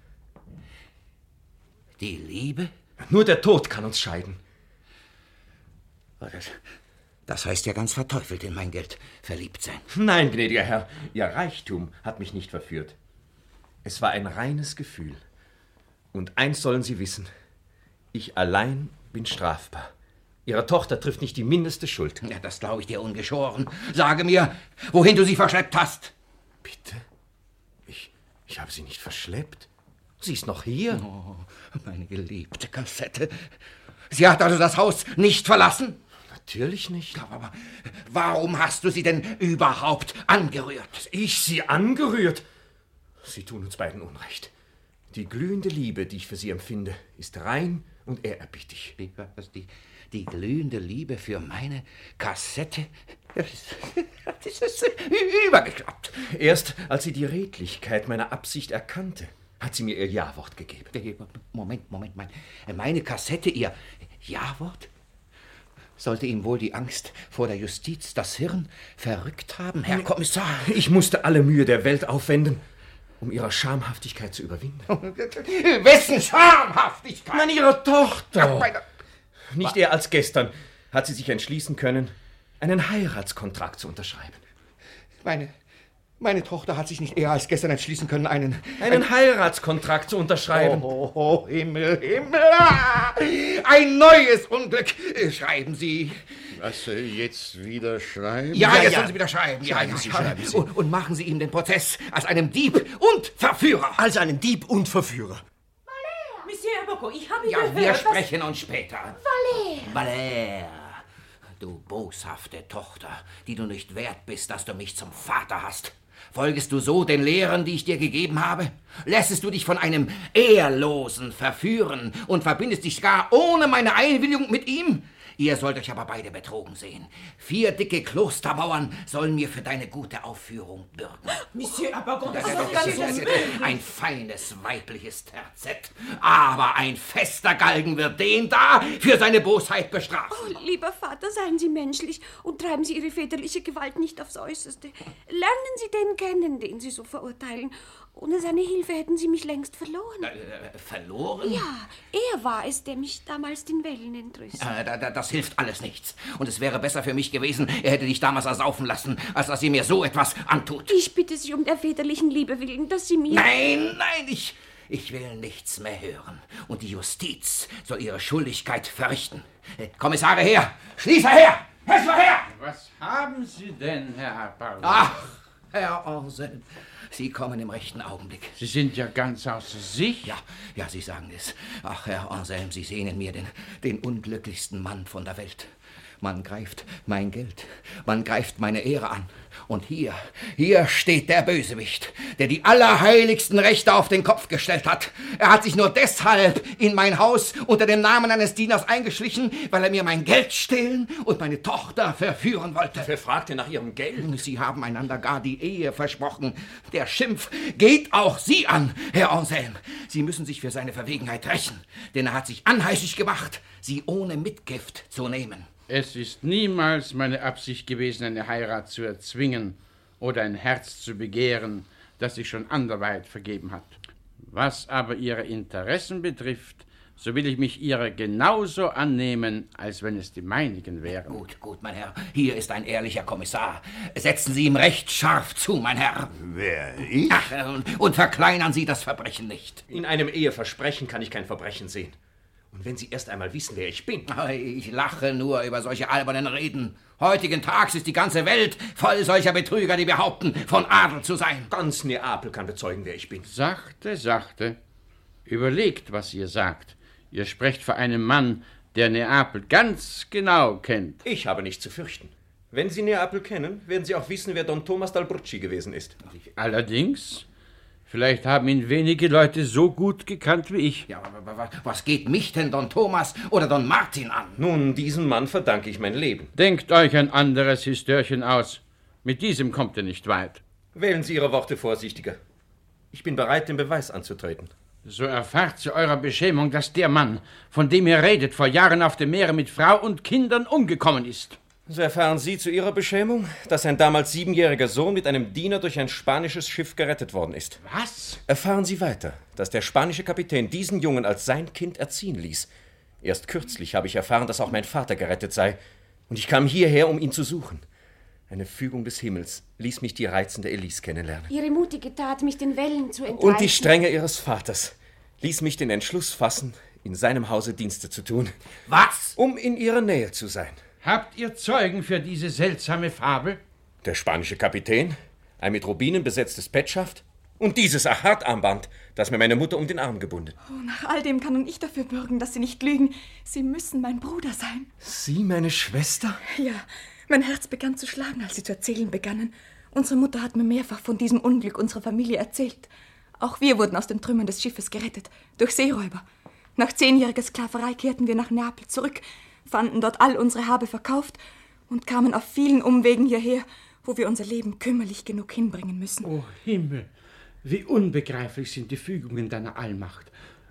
Die Liebe?
Nur der Tod kann uns scheiden.
Das heißt ja ganz verteufelt in mein Geld verliebt sein.
Nein, gnädiger Herr, Ihr Reichtum hat mich nicht verführt. Es war ein reines Gefühl. Und eins sollen Sie wissen, ich allein bin strafbar. Ihre Tochter trifft nicht die mindeste Schuld.
Ja, das glaube ich dir ungeschoren. Sage mir, wohin du sie verschleppt hast.
Bitte? Ich habe sie nicht verschleppt. Sie ist noch hier.
Oh, meine geliebte Kassette. Sie hat also das Haus nicht verlassen?
Natürlich nicht.
Aber warum hast du sie denn überhaupt angerührt?
Ich sie angerührt? Sie tun uns beiden Unrecht. Die glühende Liebe, die ich für sie empfinde, ist rein und ehrerbietig.
Die glühende Liebe für meine Kassette? Das ist übergeklappt.
Erst als sie die Redlichkeit meiner Absicht erkannte, hat sie mir ihr Ja-Wort gegeben.
Moment. Meine Kassette, ihr Ja-Wort? Sollte ihm wohl die Angst vor der Justiz das Hirn verrückt haben, Herr Kommissar?
Ich musste alle Mühe der Welt aufwenden, um ihre Schamhaftigkeit zu überwinden.
Wessen Schamhaftigkeit?
Nein, ihrer Tochter.
Ja,
Nicht eher als gestern hat sie sich entschließen können, einen Heiratskontrakt zu unterschreiben.
Meine Tochter hat sich nicht eher als gestern entschließen können, einen
Heiratskontrakt zu unterschreiben.
Oh, Himmel. Ein neues Unglück. Schreiben Sie.
Was soll jetzt wieder schreiben?
Ja, jetzt sollen Sie wieder schreiben.
Schreiben Sie.
Und machen Sie ihm den Prozess als einem Dieb und Verführer.
Als einen Dieb und Verführer.
Monsieur Bocco, ich habe
gehört... Ja, wir sprechen uns später.
Valère.
Du boshafte Tochter, die du nicht wert bist, dass du mich zum Vater hast. Folgest du so den Lehren, die ich dir gegeben habe? Lässest du dich von einem Ehrlosen verführen und verbindest dich gar ohne meine Einwilligung mit ihm? Ihr sollt euch aber beide betrogen sehen. 4 dicke Klostermauern sollen mir für deine gute Aufführung bürgen.
Monsieur Abagon, das ist doch ganz unmöglich.
Ein feines weibliches Terzett. Aber ein fester Galgen wird den da für seine Bosheit bestrafen.
Oh, lieber Vater, seien Sie menschlich und treiben Sie Ihre väterliche Gewalt nicht aufs Äußerste. Lernen Sie den kennen, den Sie so verurteilen. Ohne seine Hilfe hätten Sie mich längst verloren.
Verloren?
Ja, er war es, der mich damals den Wellen entrüstet.
Das hilft alles nichts. Und es wäre besser für mich gewesen, er hätte dich damals ersaufen lassen, als dass ihr mir so etwas antut.
Ich bitte Sie um der väterlichen Liebe willen, dass Sie mir...
Nein, ich will nichts mehr hören. Und die Justiz soll ihre Schuldigkeit verrichten. Kommissare her! Schließer her! Hessler her!
Was haben Sie denn, Herr Paul?
Ach, Herr Anselm, Sie kommen im rechten Augenblick.
Sie sind ja ganz außer sich.
Ja, Sie sagen es. Ach, Herr Anselm, Sie sehen in mir den unglücklichsten Mann von der Welt. Man greift mein Geld, man greift meine Ehre an. Und hier steht der Bösewicht, der die allerheiligsten Rechte auf den Kopf gestellt hat. Er hat sich nur deshalb in mein Haus unter dem Namen eines Dieners eingeschlichen, weil er mir mein Geld stehlen und meine Tochter verführen wollte.
Wer fragte nach Ihrem Geld?
Sie haben einander gar die Ehe versprochen. Der Schimpf geht auch Sie an, Herr Anselm. Sie müssen sich für seine Verwegenheit rächen, denn er hat sich anheischig gemacht, Sie ohne Mitgift zu nehmen.
Es ist niemals meine Absicht gewesen, eine Heirat zu erzwingen oder ein Herz zu begehren, das sich schon anderweit vergeben hat. Was aber Ihre Interessen betrifft, so will ich mich ihrer genauso annehmen, als wenn es die meinigen wären.
Gut, mein Herr. Hier ist ein ehrlicher Kommissar. Setzen Sie ihm recht scharf zu, mein Herr.
Wer, ich?
Ach, und verkleinern Sie das Verbrechen nicht.
In einem Eheversprechen kann ich kein Verbrechen sehen. Und wenn Sie erst einmal wissen, wer ich bin.
Ich lache nur über solche albernen Reden. Heutigen Tags ist die ganze Welt voll solcher Betrüger, die behaupten, von Adel zu sein.
Ganz Neapel kann bezeugen, wer ich bin.
Sachte, sachte. Überlegt, was ihr sagt. Ihr sprecht vor einem Mann, der Neapel ganz genau kennt.
Ich habe nichts zu fürchten. Wenn Sie Neapel kennen, werden Sie auch wissen, wer Don Thomas d'Albrucci gewesen ist.
Allerdings, vielleicht haben ihn wenige Leute so gut gekannt wie ich.
Ja, aber was geht mich denn Don Thomas oder Don Martin an?
Nun, diesem Mann verdanke ich mein Leben.
Denkt euch ein anderes Histörchen aus. Mit diesem kommt ihr nicht weit.
Wählen Sie Ihre Worte vorsichtiger. Ich bin bereit, den Beweis anzutreten.
So erfahrt zu eurer Beschämung, dass der Mann, von dem ihr redet, vor Jahren auf dem Meere mit Frau und Kindern umgekommen ist.
So erfahren Sie zu Ihrer Beschämung, dass ein damals 7-jähriger Sohn mit einem Diener durch ein spanisches Schiff gerettet worden ist.
Was?
Erfahren Sie weiter, dass der spanische Kapitän diesen Jungen als sein Kind erziehen ließ. Erst kürzlich habe ich erfahren, dass auch mein Vater gerettet sei. Und ich kam hierher, um ihn zu suchen. Eine Fügung des Himmels ließ mich die reizende Elise kennenlernen.
Ihre mutige Tat, mich den Wellen zu entreißen.
Und die Strenge Ihres Vaters ließ mich den Entschluss fassen, in seinem Hause Dienste zu tun.
Was?
Um in Ihrer Nähe zu sein.
Habt ihr Zeugen für diese seltsame Fabel?
Der spanische Kapitän, ein mit Rubinen besetztes Pettschaft und dieses Achat-Armband, das mir meine Mutter um den Arm gebunden.
Oh, nach all dem kann nun ich dafür bürgen, dass Sie nicht lügen. Sie müssen mein Bruder sein.
Sie, meine Schwester?
Ja, mein Herz begann zu schlagen, als Sie zu erzählen begannen. Unsere Mutter hat mir mehrfach von diesem Unglück unserer Familie erzählt. Auch wir wurden aus den Trümmern des Schiffes gerettet, durch Seeräuber. Nach 10-jähriger Sklaverei kehrten wir nach Neapel zurück, fanden dort all unsere Habe verkauft und kamen auf vielen Umwegen hierher, wo wir unser Leben kümmerlich genug hinbringen müssen.
O Himmel, wie unbegreiflich sind die Fügungen deiner Allmacht.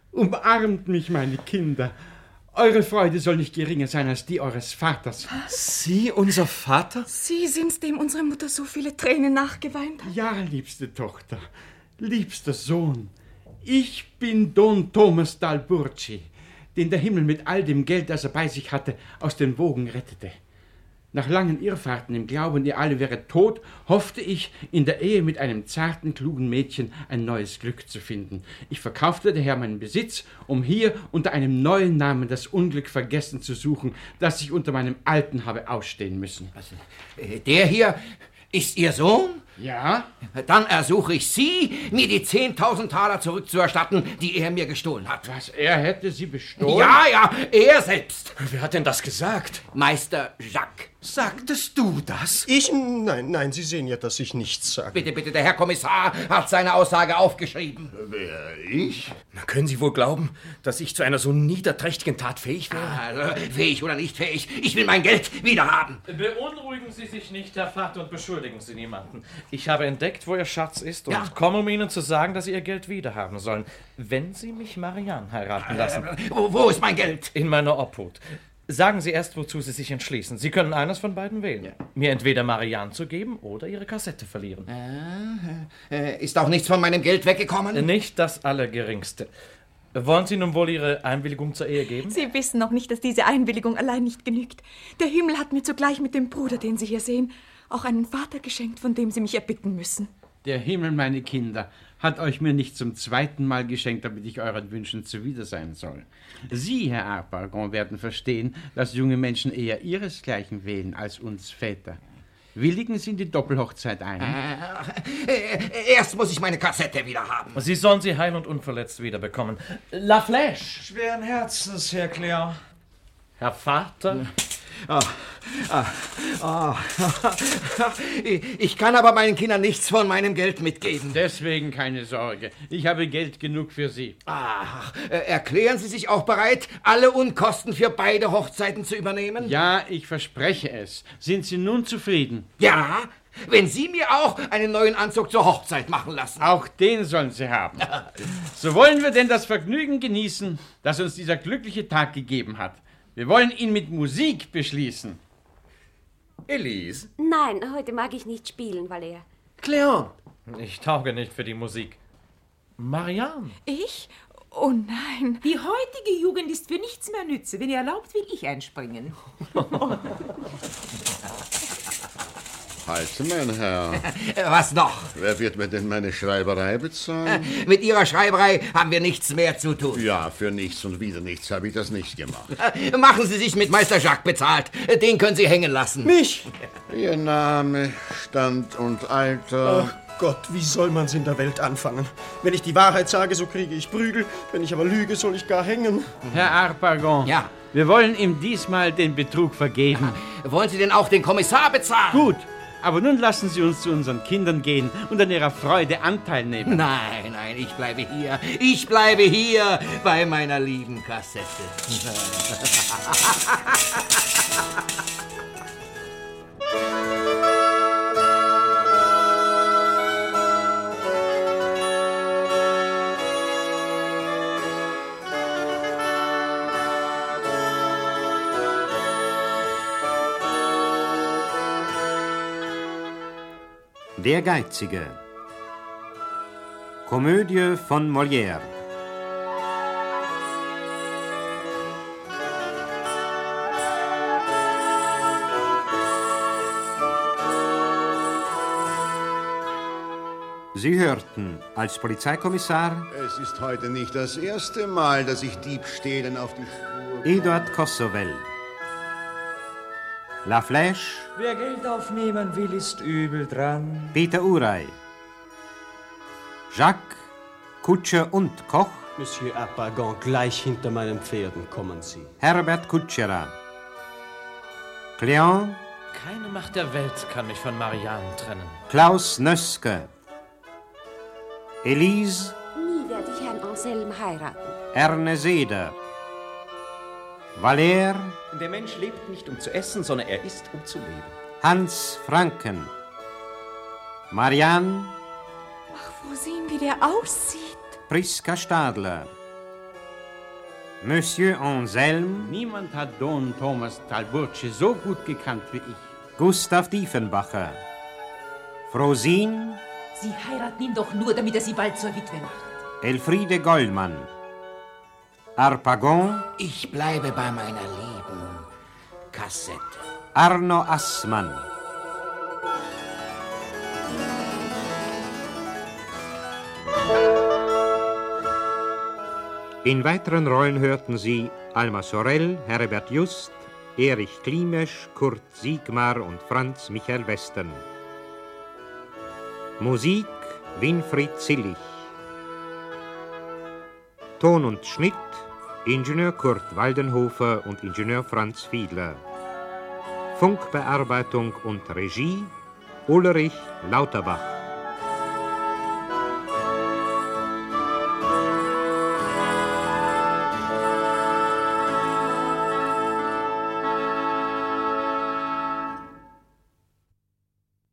Umarmt mich, meine Kinder. Eure Freude soll nicht geringer sein als die eures Vaters.
Sie, unser Vater?
Sie sind's, dem unsere Mutter so viele Tränen nachgeweint hat.
Ja, liebste Tochter, liebster Sohn, ich bin Don Thomas d'Albrucci, den der Himmel mit all dem Geld, das er bei sich hatte, aus den Wogen rettete. Nach langen Irrfahrten im Glauben, ihr alle wäret tot, hoffte ich, in der Ehe mit einem zarten, klugen Mädchen ein neues Glück zu finden. Ich verkaufte daher meinen Besitz, um hier unter einem neuen Namen das Unglück vergessen zu suchen, das ich unter meinem alten habe ausstehen müssen.
Also, der hier ist Ihr Sohn?
Ja.
Dann ersuche ich Sie, mir die 10.000 Taler zurückzuerstatten, die er mir gestohlen hat.
Was, er hätte sie bestohlen?
Ja, er selbst.
Wer hat denn das gesagt?
Meister Jacques.
Sagtest du das? Ich? Nein, Sie sehen ja, dass ich nichts sage.
Bitte, der Herr Kommissar hat seine Aussage aufgeschrieben.
Wer, ich?
Na, können Sie wohl glauben, dass ich zu einer so niederträchtigen Tat fähig wäre?
Also, fähig oder nicht fähig, ich will mein Geld wiederhaben.
Beunruhigen Sie sich nicht, Herr Vater, und beschuldigen Sie niemanden. Ich habe entdeckt, wo Ihr Schatz ist und komme, um Ihnen zu sagen, dass Sie Ihr Geld wiederhaben sollen, wenn Sie mich Marianne heiraten lassen.
Wo ist mein Geld?
In meiner Obhut. Sagen Sie erst, wozu Sie sich entschließen. Sie können eines von beiden wählen. Ja. Mir entweder Marianne zu geben oder Ihre Kassette verlieren.
Ist auch nichts von meinem Geld weggekommen?
Nicht das Allergeringste. Wollen Sie nun wohl Ihre Einwilligung zur Ehe geben?
Sie wissen noch nicht, dass diese Einwilligung allein nicht genügt. Der Himmel hat mir zugleich mit dem Bruder, den Sie hier sehen, auch einen Vater geschenkt, von dem Sie mich erbitten müssen.
Der Himmel, meine Kinder, hat euch mir nicht zum 2. Mal geschenkt, damit ich euren Wünschen zuwider sein soll. Sie, Herr Harpagon, werden verstehen, dass junge Menschen eher ihresgleichen wählen als uns Väter. Willigen Sie in die Doppelhochzeit ein?
Erst muss ich meine Kassette wieder haben.
Sie sollen sie heil und unverletzt wiederbekommen. La Flèche!
Schweren Herzens, Herr Claire.
Herr Vater?
Ich kann aber meinen Kindern nichts von meinem Geld mitgeben.
Deswegen keine Sorge. Ich habe Geld genug für Sie.
Erklären Sie sich auch bereit, alle Unkosten für beide Hochzeiten zu übernehmen?
Ja, ich verspreche es. Sind Sie nun zufrieden?
Ja, wenn Sie mir auch einen neuen Anzug zur Hochzeit machen lassen.
Auch den sollen Sie haben. So wollen wir denn das Vergnügen genießen, das uns dieser glückliche Tag gegeben hat. Wir wollen ihn mit Musik beschließen.
Elise?
Nein, heute mag ich nicht spielen, Valère.
Cléon?
Ich tauge nicht für die Musik. Marianne?
Ich? Oh nein.
Die heutige Jugend ist für nichts mehr nütze. Wenn ihr erlaubt, will ich einspringen.
Halt, mein Herr.
Was noch?
Wer wird mir denn meine Schreiberei bezahlen?
Mit Ihrer Schreiberei haben wir nichts mehr zu tun.
Ja, für nichts und wieder nichts habe ich das nicht gemacht.
Machen Sie sich mit Meister Jacques bezahlt. Den können Sie hängen lassen.
Mich?
Ihr Name, Stand und Alter.
Ach Gott, wie soll man's in der Welt anfangen? Wenn ich die Wahrheit sage, so kriege ich Prügel. Wenn ich aber lüge, soll ich gar hängen.
Herr Harpagon.
Ja.
Wir wollen ihm diesmal den Betrug vergeben.
Wollen Sie denn auch den Kommissar bezahlen?
Gut. Aber nun lassen Sie uns zu unseren Kindern gehen und an ihrer Freude Anteil nehmen.
Nein, nein, ich bleibe hier. Ich bleibe hier bei meiner lieben Kassette.
Der Geizige. Komödie von Molière. Sie hörten als Polizeikommissar
Es ist heute nicht das erste Mal, dass ich Diebstählen auf die Spur...
Eduard Kossovel. La Flèche.
Wer Geld aufnehmen will, ist übel dran.
Peter Urey. Jacques, Kutscher und Koch.
Monsieur Harpagon, gleich hinter meinen Pferden kommen Sie.
Herbert Kutscherer. Cléon.
Keine Macht der Welt kann mich von Marianne trennen.
Klaus Nöske. Elise.
Nie werde ich Herrn Anselm heiraten.
Erne Seder. Valère.
Der Mensch lebt nicht, um zu essen, sondern er isst, um zu leben.
Hans Franken. Marianne.
Ach, wo sehen, wie der aussieht.
Priska Stadler. Monsieur Anselm.
Niemand hat Don Thomas Talburci so gut gekannt wie ich.
Gustav Diefenbacher. Frosin.
Sie heiraten ihn doch nur, damit er sie bald zur Witwe macht.
Elfriede Gollmann. Harpagon.
Ich bleibe bei meiner lieben Kassette.
Arno Assmann. In weiteren Rollen hörten Sie Alma Sorel, Herbert Just, Erich Klimesch, Kurt Siegmar und Franz Michael Western. Musik Winfried Zillich. Ton und Schnitt Ingenieur Kurt Waldenhofer und Ingenieur Franz Fiedler. Funkbearbeitung und Regie Ulrich Lauterbach.